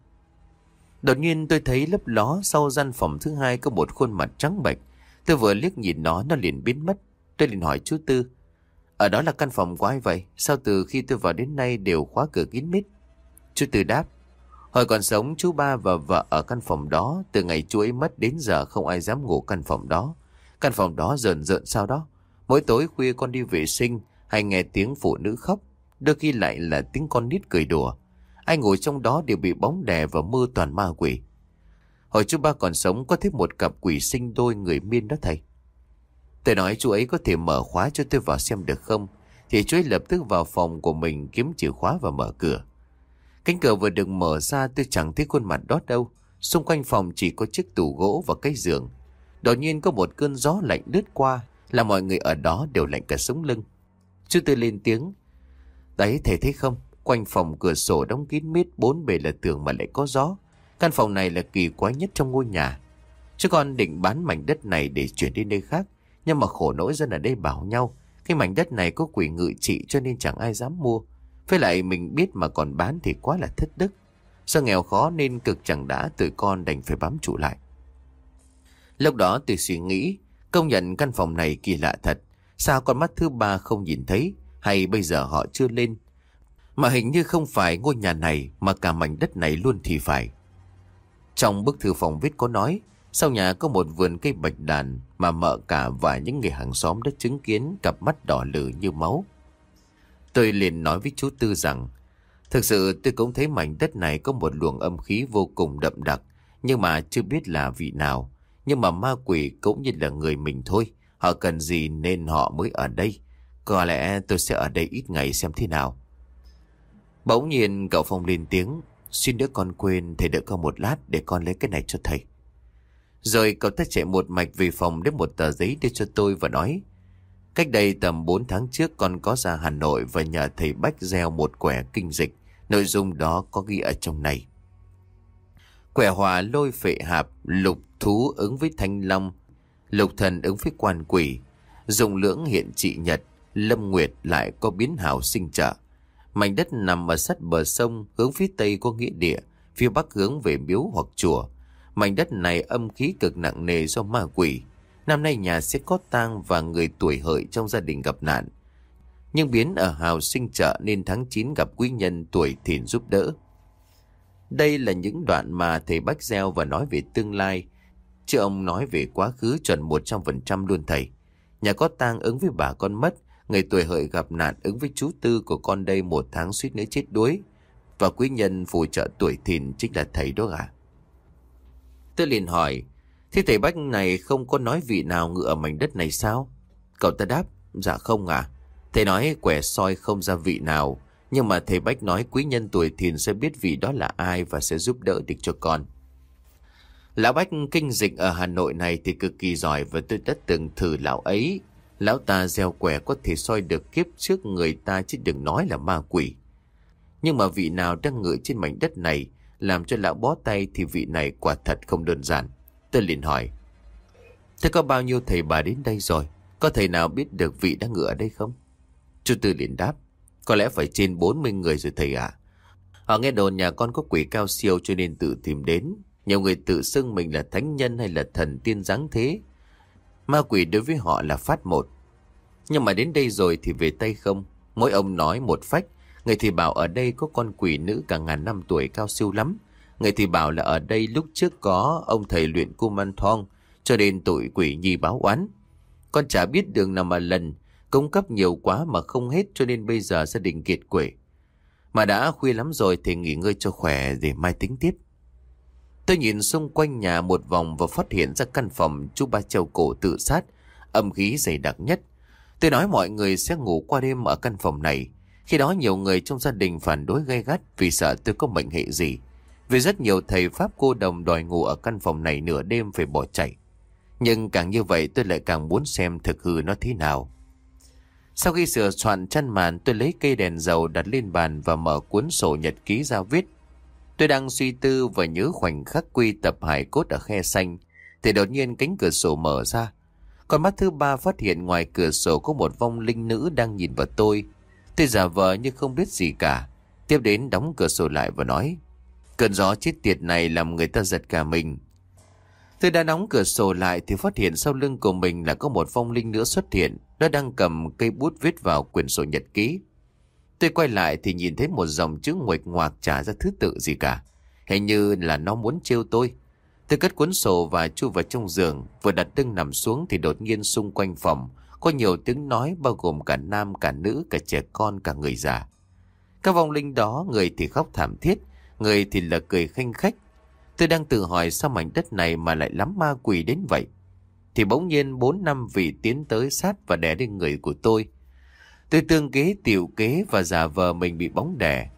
Đột nhiên tôi thấy lấp ló sau gian phòng thứ hai có một khuôn mặt trắng bệch. Tôi vừa liếc nhìn nó liền biến mất. Tôi liền hỏi chú Tư: Ở đó là căn phòng của ai vậy? Sao từ khi tôi vào đến nay đều khóa cửa kín mít? Chú Tư đáp: Hồi còn sống chú ba và vợ ở căn phòng đó. Từ ngày chú ấy mất đến giờ không ai dám ngủ căn phòng đó. Căn phòng đó rợn rợn sao đó. Mỗi tối khuya con đi vệ sinh hay nghe tiếng phụ nữ khóc, đôi khi lại là tiếng con nít cười đùa. Ai ngồi trong đó đều bị bóng đè và mơ toàn ma quỷ. Hồi chú ba còn sống có thấy một cặp quỷ sinh đôi người Miên đó thầy. Tôi nói chú ấy có thể mở khóa cho tôi vào xem được không. Thì chú ấy lập tức vào phòng của mình kiếm chìa khóa và mở cửa. Cánh cửa vừa được mở ra tôi chẳng thấy khuôn mặt đó đâu. Xung quanh phòng chỉ có chiếc tủ gỗ và cái giường. Đột nhiên có một cơn gió lạnh lướt qua, là mọi người ở đó đều lạnh cả sống lưng. Chú Tư lên tiếng: Đấy, thầy thấy không? Quanh phòng cửa sổ đóng kín mít, bốn bề là tường mà lại có gió. Căn phòng này là kỳ quái nhất trong ngôi nhà. Chứ con định bán mảnh đất này để chuyển đi nơi khác. Nhưng mà khổ nỗi dân ở đây bảo nhau cái mảnh đất này có quỷ ngự trị, cho nên chẳng ai dám mua. Với lại mình biết mà còn bán thì quá là thất đức. Do nghèo khó nên cực chẳng đã, tụi con đành phải bám trụ lại. Lúc đó tôi suy nghĩ, công nhận căn phòng này kỳ lạ thật. Sao con mắt thứ ba không nhìn thấy? Hay bây giờ họ chưa lên? Mà hình như không phải ngôi nhà này, mà cả mảnh đất này luôn thì phải. Trong bức thư phòng viết có nói, sau nhà có một vườn cây bạch đàn mà mợ cả và những người hàng xóm đã chứng kiến, cặp mắt đỏ lử như máu. Tôi liền nói với chú Tư rằng, thực sự tôi cũng thấy mảnh đất này có một luồng âm khí vô cùng đậm đặc, nhưng mà chưa biết là vị nào. Nhưng mà ma quỷ cũng như là người mình thôi, họ cần gì nên họ mới ở đây. Có lẽ tôi sẽ ở đây ít ngày xem thế nào. Bỗng nhiên cậu Phong lên tiếng, xin đứa con quên, thầy đợi con một lát để con lấy cái này cho thầy. Rồi cậu ta chạy một mạch về phòng lấy một tờ giấy đưa cho tôi và nói, cách đây tầm 4 tháng trước con có ra Hà Nội và nhờ thầy Bách gieo một quẻ kinh dịch. Nội dung đó có ghi ở trong này. Quẻ hòa lôi phệ hạp, lục thú ứng với thanh long, lục thần ứng với quan quỷ, dùng lưỡng hiện trị nhật, lâm nguyệt lại có biến hảo sinh trợ. Mảnh đất nằm ở sát bờ sông, hướng phía tây có nghĩa địa, phía bắc hướng về miếu hoặc chùa. Mảnh đất này âm khí cực nặng nề do ma quỷ. Năm nay nhà sẽ có tang và người tuổi hợi trong gia đình gặp nạn. Nhưng biến ở hào sinh trợ nên tháng 9 gặp quý nhân tuổi Thìn giúp đỡ. Đây là những đoạn mà thầy Bách gieo và nói về tương lai, chứ ông nói về quá khứ chuẩn 100% luôn thầy. Nhà có tang ứng với bà con mất, người tuổi hợi gặp nạn ứng với chú Tư của con đây 1 tháng suýt nữa chết đuối, và quý nhân phù trợ tuổi Thìn chính là thầy đó à? Tôi liền hỏi, thế thầy Bách này không có nói vị nào ngự ở mảnh đất này sao? Cậu ta đáp, dạ không à. Thầy nói quẻ soi không ra vị nào, nhưng mà thầy Bách nói quý nhân tuổi Thìn sẽ biết vị đó là ai và sẽ giúp đỡ được cho con. Lão Bách kinh dịch ở Hà Nội này thì cực kỳ giỏi và tôi đã từng thử lão ấy. Lão ta gieo quẻ có thể soi được kiếp trước người ta chứ đừng nói là ma quỷ. Nhưng mà vị nào đang ngự trên mảnh đất này làm cho lão bó tay thì vị này quả thật không đơn giản. Tôi liền hỏi: thế có bao nhiêu thầy bà đến đây rồi? Có thầy nào biết được vị đang ngự ở đây không? Chú Tư liền đáp: có lẽ phải trên 40 người rồi thầy ạ. Họ nghe đồn nhà con có quỷ cao siêu cho nên tự tìm đến. Nhiều người tự xưng mình là thánh nhân hay là thần tiên giáng thế. Ma quỷ đối với họ là phát một. Nhưng mà đến đây rồi thì về tay không. Mỗi ông nói một phách. Người thì bảo ở đây có con quỷ nữ cả ngàn năm tuổi cao siêu lắm. Người thì bảo là ở đây lúc trước có ông thầy luyện Kuman Thong, cho nên tụi quỷ nhi báo oán. Con chả biết đường nào mà lần, cung cấp nhiều quá mà không hết cho nên bây giờ gia đình kiệt quệ. Mà đã khuya lắm rồi thì nghỉ ngơi cho khỏe để mai tính tiếp. Tôi nhìn xung quanh nhà một vòng và phát hiện ra căn phòng chú Ba treo cổ tự sát, âm khí dày đặc nhất. Tôi nói mọi người sẽ ngủ qua đêm ở căn phòng này. Khi đó nhiều người trong gia đình phản đối gay gắt vì sợ tôi có mệnh hệ gì. Vì rất nhiều thầy pháp cô đồng đòi ngủ ở căn phòng này nửa đêm phải bỏ chạy. Nhưng càng như vậy tôi lại càng muốn xem thực hư nó thế nào. Sau khi sửa soạn chăn màn, tôi lấy cây đèn dầu đặt lên bàn và mở cuốn sổ nhật ký ra viết. Tôi đang suy tư và nhớ khoảnh khắc quy tập hài cốt ở khe xanh thì đột nhiên cánh cửa sổ mở ra. Con mắt thứ ba phát hiện ngoài cửa sổ có một vong linh nữ đang nhìn vào tôi. Tôi giả vờ như không biết gì cả. Tiếp đến đóng cửa sổ lại và nói: cơn gió chết tiệt này làm người ta giật cả mình. Tôi đã đóng cửa sổ lại thì phát hiện sau lưng của mình là có một vong linh nữa xuất hiện. Nó đang cầm cây bút viết vào quyển sổ nhật ký. Tôi quay lại thì nhìn thấy một dòng chữ nguệch ngoạc chả ra thứ tự gì cả. Hình như là nó muốn trêu tôi. Tôi cất cuốn sổ và chui vào trong giường. Vừa đặt lưng nằm xuống thì đột nhiên xung quanh phòng có nhiều tiếng nói, bao gồm cả nam cả nữ, cả trẻ con cả người già. Các vong linh đó, người thì khóc thảm thiết, người thì là cười khanh khách. Tôi đang tự hỏi sao mảnh đất này mà lại lắm ma quỷ đến vậy. Thì bỗng nhiên 4-5 vị tiến tới sát và đè lên người của tôi. Tôi tương kế tiểu kế và giả vờ mình bị bóng đè.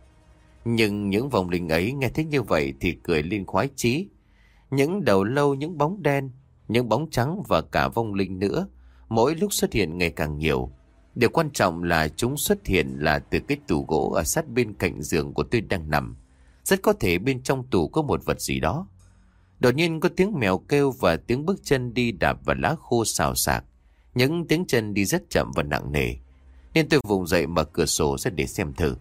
Nhưng những vong linh ấy nghe thấy như vậy thì cười lên khoái chí. Những đầu lâu, những bóng đen, những bóng trắng và cả vong linh nữa, mỗi lúc xuất hiện ngày càng nhiều. Điều quan trọng là chúng xuất hiện là từ cái tủ gỗ ở sát bên cạnh giường của tôi đang nằm. Rất có thể bên trong tủ có một vật gì đó. Đột nhiên có tiếng mèo kêu và tiếng bước chân đi đạp vào lá khô xào xạc. Những tiếng chân đi rất chậm và nặng nề, nên tôi vùng dậy mở cửa sổ ra để xem thử.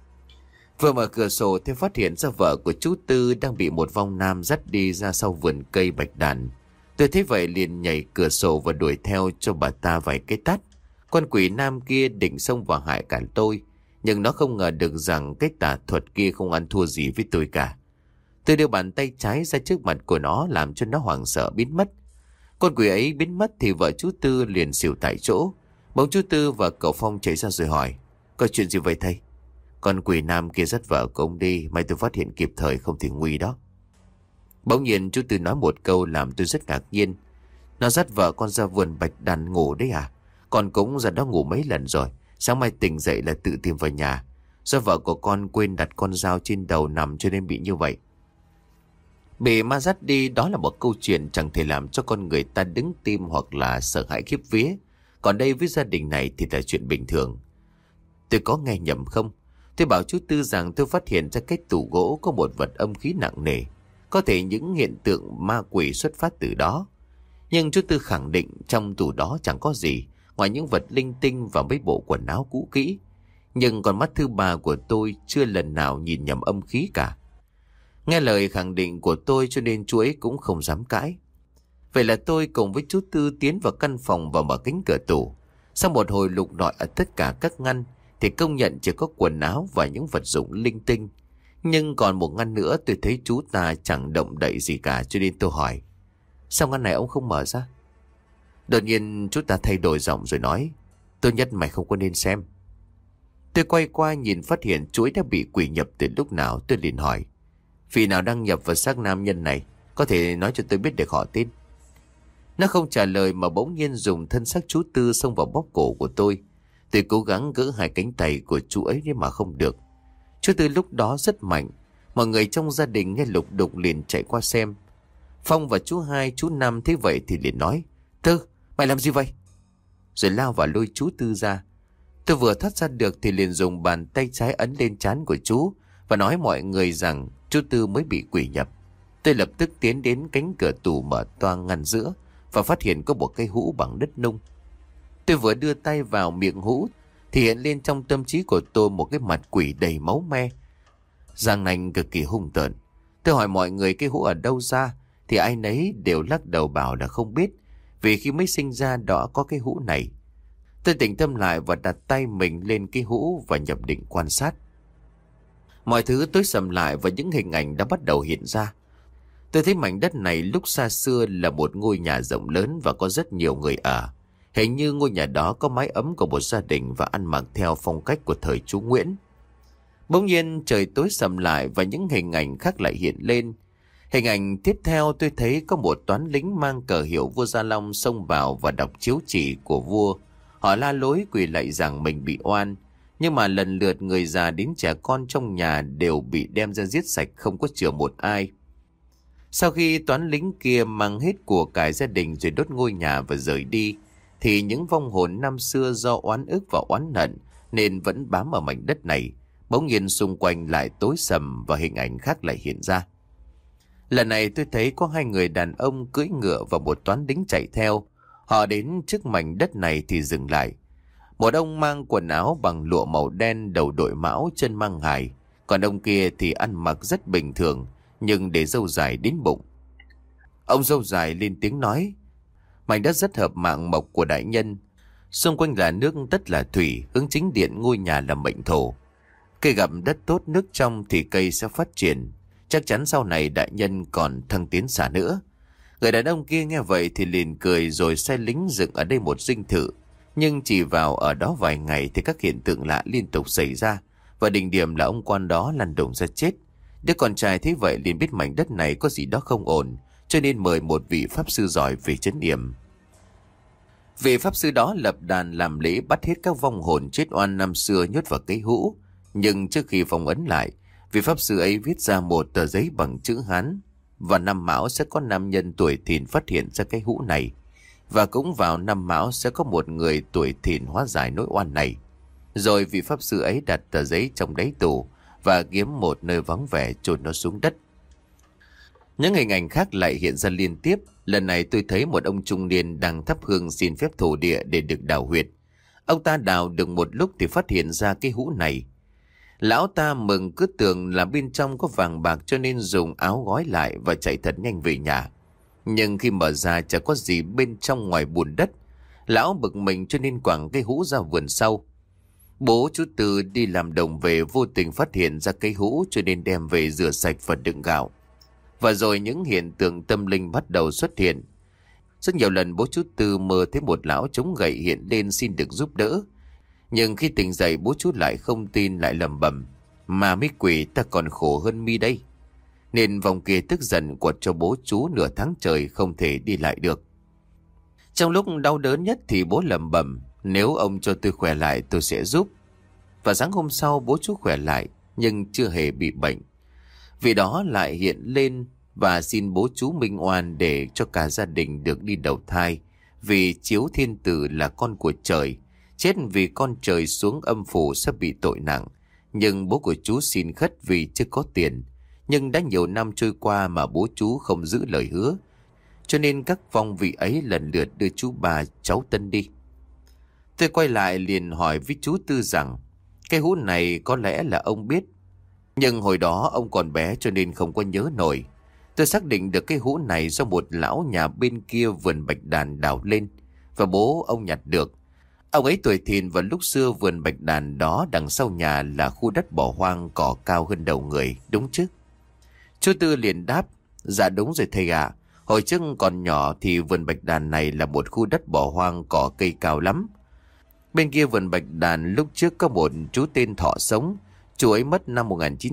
Vừa mở cửa sổ thì phát hiện ra vợ của chú Tư đang bị một vong nam dắt đi ra sau vườn cây bạch đàn. Tôi thấy vậy liền nhảy cửa sổ và đuổi theo cho bà ta vài cái tát. Con quỷ nam kia định xông vào hại cả tôi, nhưng nó không ngờ được rằng cái tà thuật kia không ăn thua gì với tôi cả. Tôi đưa bàn tay trái ra trước mặt của nó làm cho nó hoảng sợ biến mất. Con quỷ ấy biến mất thì vợ chú Tư liền xỉu tại chỗ. Bỗng chú Tư và cậu Phong chạy ra rồi hỏi: có chuyện gì vậy thầy? Con quỷ nam kia dắt vợ của ông đi, may tôi phát hiện kịp thời không thì nguy đó. Bỗng nhiên chú Tư nói một câu làm tôi rất ngạc nhiên. Nó dắt vợ con ra vườn bạch đàn ngủ đấy à? Con cũng ra đó ngủ mấy lần rồi. Sáng mai tỉnh dậy là tự tìm vào nhà. Do vợ của con quên đặt con dao trên đầu nằm cho nên bị như vậy. Bị ma dắt đi đó là một câu chuyện chẳng thể làm cho con người ta đứng tim hoặc là sợ hãi khiếp vía. Còn đây với gia đình này thì là chuyện bình thường. Tôi có nghe nhầm không? Tôi bảo chú Tư rằng tôi phát hiện ra cái tủ gỗ có một vật âm khí nặng nề. Có thể những hiện tượng ma quỷ xuất phát từ đó. Nhưng chú Tư khẳng định trong tủ đó chẳng có gì ngoài những vật linh tinh và mấy bộ quần áo cũ kỹ. Nhưng con mắt thứ ba của tôi chưa lần nào nhìn nhầm âm khí cả. Nghe lời khẳng định của tôi cho nên chú ấy cũng không dám cãi. Vậy là tôi cùng với chú Tư tiến vào căn phòng và mở cánh cửa tủ. Sau một hồi lục lọi ở tất cả các ngăn thì công nhận chỉ có quần áo và những vật dụng linh tinh. Nhưng còn một ngăn nữa tôi thấy chú ta chẳng động đậy gì cả, cho nên tôi hỏi: sao ngăn này ông không mở ra? Đột nhiên chú ta thay đổi giọng rồi nói: tốt nhất mày không có nên xem. Tôi quay qua nhìn phát hiện chú ấy đã bị quỷ nhập từ lúc nào. Tôi liền hỏi: vị nào đang nhập vào xác nam nhân này, có thể nói cho tôi biết được họ tên? Nó không trả lời mà bỗng nhiên dùng thân xác chú Tư xông vào bóp cổ của tôi. Tôi cố gắng gỡ hai cánh tay của chú ấy nhưng mà không được. Chú Tư lúc đó rất mạnh. Mọi người trong gia đình nghe lục đục liền chạy qua xem. Phong và chú Hai, chú Năm thấy vậy thì liền nói: Tư, mày làm gì vậy? Rồi lao vào lôi chú Tư ra. Tôi vừa thoát ra được thì liền dùng bàn tay trái ấn lên trán của chú và nói mọi người rằng chú Tư mới bị quỷ nhập. Tôi lập tức tiến đến cánh cửa tủ mở toang ngăn giữa và phát hiện có một cái hũ bằng đất nung. Tôi vừa đưa tay vào miệng hũ thì hiện lên trong tâm trí của tôi một cái mặt quỷ đầy máu me, răng nanh cực kỳ hung tợn. Tôi hỏi mọi người cái hũ ở đâu ra thì ai nấy đều lắc đầu bảo là không biết, vì khi mới sinh ra đó có cái hũ này. Tôi tỉnh tâm lại và đặt tay mình lên cái hũ và nhập định quan sát. Mọi thứ tối sầm lại và những hình ảnh đã bắt đầu hiện ra. Tôi thấy mảnh đất này lúc xa xưa là một ngôi nhà rộng lớn và có rất nhiều người ở. Hình như ngôi nhà đó có mái ấm của một gia đình và ăn mặc theo phong cách của thời chú Nguyễn. Bỗng nhiên trời tối sầm lại và những hình ảnh khác lại hiện lên. Hình ảnh tiếp theo tôi thấy có một toán lính mang cờ hiệu vua Gia Long xông vào và đọc chiếu chỉ của vua. Họ la lối quỳ lạy rằng mình bị oan, nhưng mà lần lượt người già đến trẻ con trong nhà đều bị đem ra giết sạch, không có chừa một ai. Sau khi toán lính kia mang hết của cải gia đình rồi đốt ngôi nhà và rời đi, thì những vong hồn năm xưa do oán ức và oán hận nên vẫn bám ở mảnh đất này. Bỗng nhiên xung quanh lại tối sầm và hình ảnh khác lại hiện ra. Lần này tôi thấy có hai người đàn ông cưỡi ngựa và một toán lính chạy theo. Họ đến trước mảnh đất này thì dừng lại. Một ông mang quần áo bằng lụa màu đen, đầu đội mão, chân mang hài. Còn ông kia thì ăn mặc rất bình thường, nhưng để râu dài đến bụng. Ông râu dài lên tiếng nói: Mảnh đất rất hợp mạng mộc của đại nhân. Xung quanh là nước, tất là thủy, hướng chính điện ngôi nhà là mệnh thổ. Cây gặp đất tốt nước trong thì cây sẽ phát triển. Chắc chắn sau này đại nhân còn thăng tiến xa nữa. Người đàn ông kia nghe vậy thì liền cười rồi sai lính dựng ở đây một dinh thự. Nhưng chỉ vào ở đó vài ngày thì các hiện tượng lạ liên tục xảy ra. Và đỉnh điểm là ông quan đó lăn đùng ra chết. Đứa con trai thấy vậy liền biết mảnh đất này có gì đó không ổn, cho nên mời một vị pháp sư giỏi về trấn yểm. Vị pháp sư đó lập đàn làm lễ bắt hết các vong hồn chết oan năm xưa nhốt vào cái hũ. Nhưng trước khi phong ấn lại, vị pháp sư ấy viết ra một tờ giấy bằng chữ Hán. Vào năm Mão sẽ có nam nhân tuổi Thìn phát hiện ra cái hũ này. Và cũng vào năm Mão sẽ có một người tuổi Thìn hóa giải nỗi oan này. Rồi vị pháp sư ấy đặt tờ giấy trong đáy tủ và kiếm một nơi vắng vẻ chôn nó xuống đất. Những hình ảnh khác lại hiện ra liên tiếp. Lần này tôi thấy một ông trung niên đang thắp hương xin phép thổ địa để được đào huyệt. Ông ta đào được một lúc thì phát hiện ra cái hũ này. Lão ta mừng cứ tưởng là bên trong có vàng bạc cho nên dùng áo gói lại và chạy thật nhanh về nhà. Nhưng khi mở ra chẳng có gì bên trong ngoài bùn đất. Lão bực mình cho nên quẳng cái hũ ra vườn sau. Bố chú Tư đi làm đồng về vô tình phát hiện ra cái hũ cho nên đem về rửa sạch và đựng gạo. Và rồi những hiện tượng tâm linh bắt đầu xuất hiện. Rất nhiều lần bố chú Tư mơ thấy một lão chống gậy hiện lên xin được giúp đỡ. Nhưng khi tỉnh dậy bố chú lại không tin, lại lẩm bẩm: Mà mấy quỷ ta còn khổ hơn mi đây. Nên vòng kia tức giận quật cho bố chú nửa tháng trời không thể đi lại được. Trong lúc đau đớn nhất thì bố lẩm bẩm: Nếu ông cho tôi khỏe lại tôi sẽ giúp. Và sáng hôm sau bố chú khỏe lại nhưng chưa hề bị bệnh. Vì đó lại hiện lên và xin bố chú minh oan để cho cả gia đình được đi đầu thai. Vì Chiếu Thiên Tử là con của trời, chết vì con trời xuống âm phủ sẽ bị tội nặng. Nhưng bố của chú xin khất vì chưa có tiền. Nhưng đã nhiều năm trôi qua mà bố chú không giữ lời hứa, cho nên các vong vị ấy lần lượt đưa chú Ba cháu Tân đi. Tôi quay lại liền hỏi với chú Tư rằng cái hũ này có lẽ là ông biết. Nhưng hồi đó ông còn bé cho nên không có nhớ nổi. Tôi xác định được cái hũ này do một lão nhà bên kia vườn bạch đàn đào lên và bố ông nhặt được. Ông ấy tuổi Thìn và lúc xưa vườn bạch đàn đó đằng sau nhà là khu đất bỏ hoang, cỏ cao hơn đầu người, đúng chứ? Chú Tư liền đáp: Dạ đúng rồi thầy ạ. Hồi trước còn nhỏ thì vườn bạch đàn này là một khu đất bỏ hoang, cỏ cây cao lắm. Bên kia vườn bạch đàn lúc trước có một chú tên Thọ sống. Chú ấy mất năm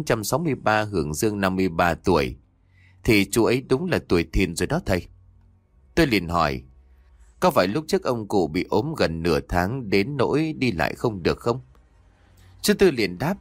1963 hưởng dương 53 tuổi. Thì chú ấy đúng là tuổi Thìn rồi đó thầy. Tôi liền hỏi: Có phải lúc trước ông cụ bị ốm gần nửa tháng đến nỗi đi lại không được không? Chú Tư liền đáp: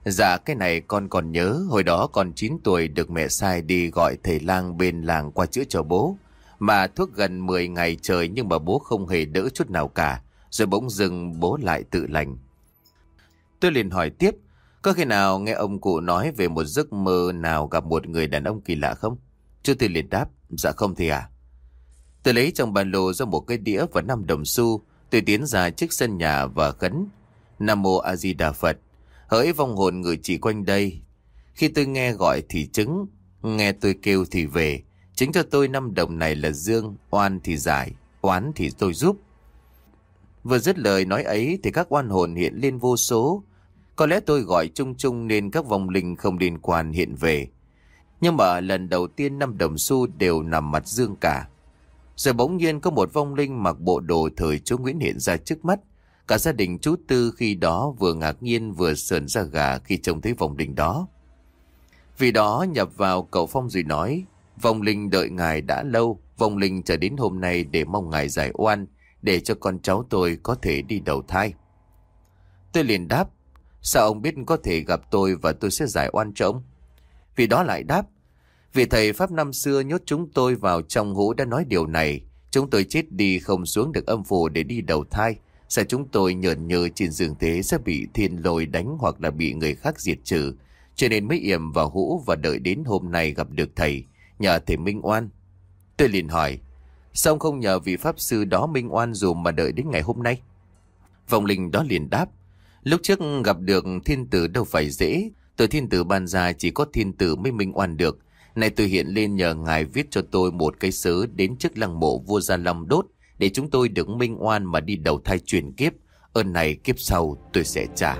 Dạ cái này con còn nhớ, hồi đó con 9 tuổi được mẹ sai đi gọi thầy lang bên làng qua chữa cho bố. Mà thuốc gần 10 ngày trời nhưng mà bố không hề đỡ chút nào cả. Rồi bỗng dưng bố lại tự lành. Tôi liền hỏi tiếp, có khi nào nghe ông cụ nói về một giấc mơ nào gặp một người đàn ông kỳ lạ không? Chú Tư liền đáp, dạ không thì à. Tôi lấy trong ba lô ra một cái đĩa và 5 đồng xu. Tôi tiến ra trước sân nhà và khấn Nam Mô A Di Đà Phật. Hỡi vong hồn người chỉ quanh đây, khi tôi nghe gọi thì chứng, nghe tôi kêu thì về. Chính cho tôi 5 đồng này là dương, oan thì giải, oán thì tôi giúp. Vừa dứt lời nói ấy thì các oan hồn hiện lên vô số. Có lẽ tôi gọi chung chung nên các vong linh không liên quan hiện về. Nhưng mà lần đầu tiên 5 đồng xu đều nằm mặt dương cả. Rồi bỗng nhiên có một vong linh mặc bộ đồ thời chúa Nguyễn hiện ra trước mắt. Cả gia đình chú Tư khi đó vừa ngạc nhiên vừa sởn da gà khi trông thấy vong linh đó. Vì đó nhập vào cầu phong rồi nói, vong linh đợi ngài đã lâu, vong linh chờ đến hôm nay để mong ngài giải oan, để cho con cháu tôi có thể đi đầu thai. Tôi liền đáp, sao ông biết có thể gặp tôi và tôi sẽ giải oan cho ông? Vì đó lại đáp, vì thầy Pháp năm xưa nhốt chúng tôi vào trong hũ đã nói điều này. Chúng tôi chết đi không xuống được âm phủ để đi đầu thai. Sợ chúng tôi nhởn nhơ trên giường thế sẽ bị thiên lôi đánh hoặc là bị người khác diệt trừ. Cho nên mới yểm vào hũ và đợi đến hôm nay gặp được thầy, nhờ thầy minh oan. Tôi liền hỏi, sao ông không nhờ vị Pháp sư đó minh oan dùm mà đợi đến ngày hôm nay? Vong linh đó liền đáp, lúc trước gặp được thiên tử đâu phải dễ. Từ thiên tử ban ra chỉ có thiên tử mới minh oan được. Này tôi hiện lên nhờ ngài viết cho tôi một cái sớ đến trước lăng mộ vua Gia Long đốt, để chúng tôi được minh oan mà đi đầu thai chuyển kiếp. Ơn này kiếp sau tôi sẽ trả.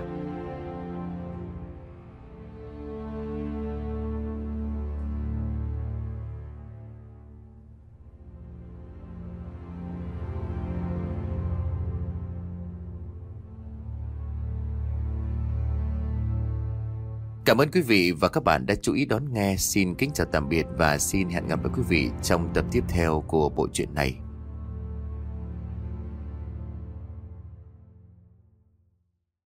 Cảm ơn quý vị và các bạn đã chú ý đón nghe. Xin kính chào tạm biệt và xin hẹn gặp lại quý vị trong tập tiếp theo của bộ truyện này.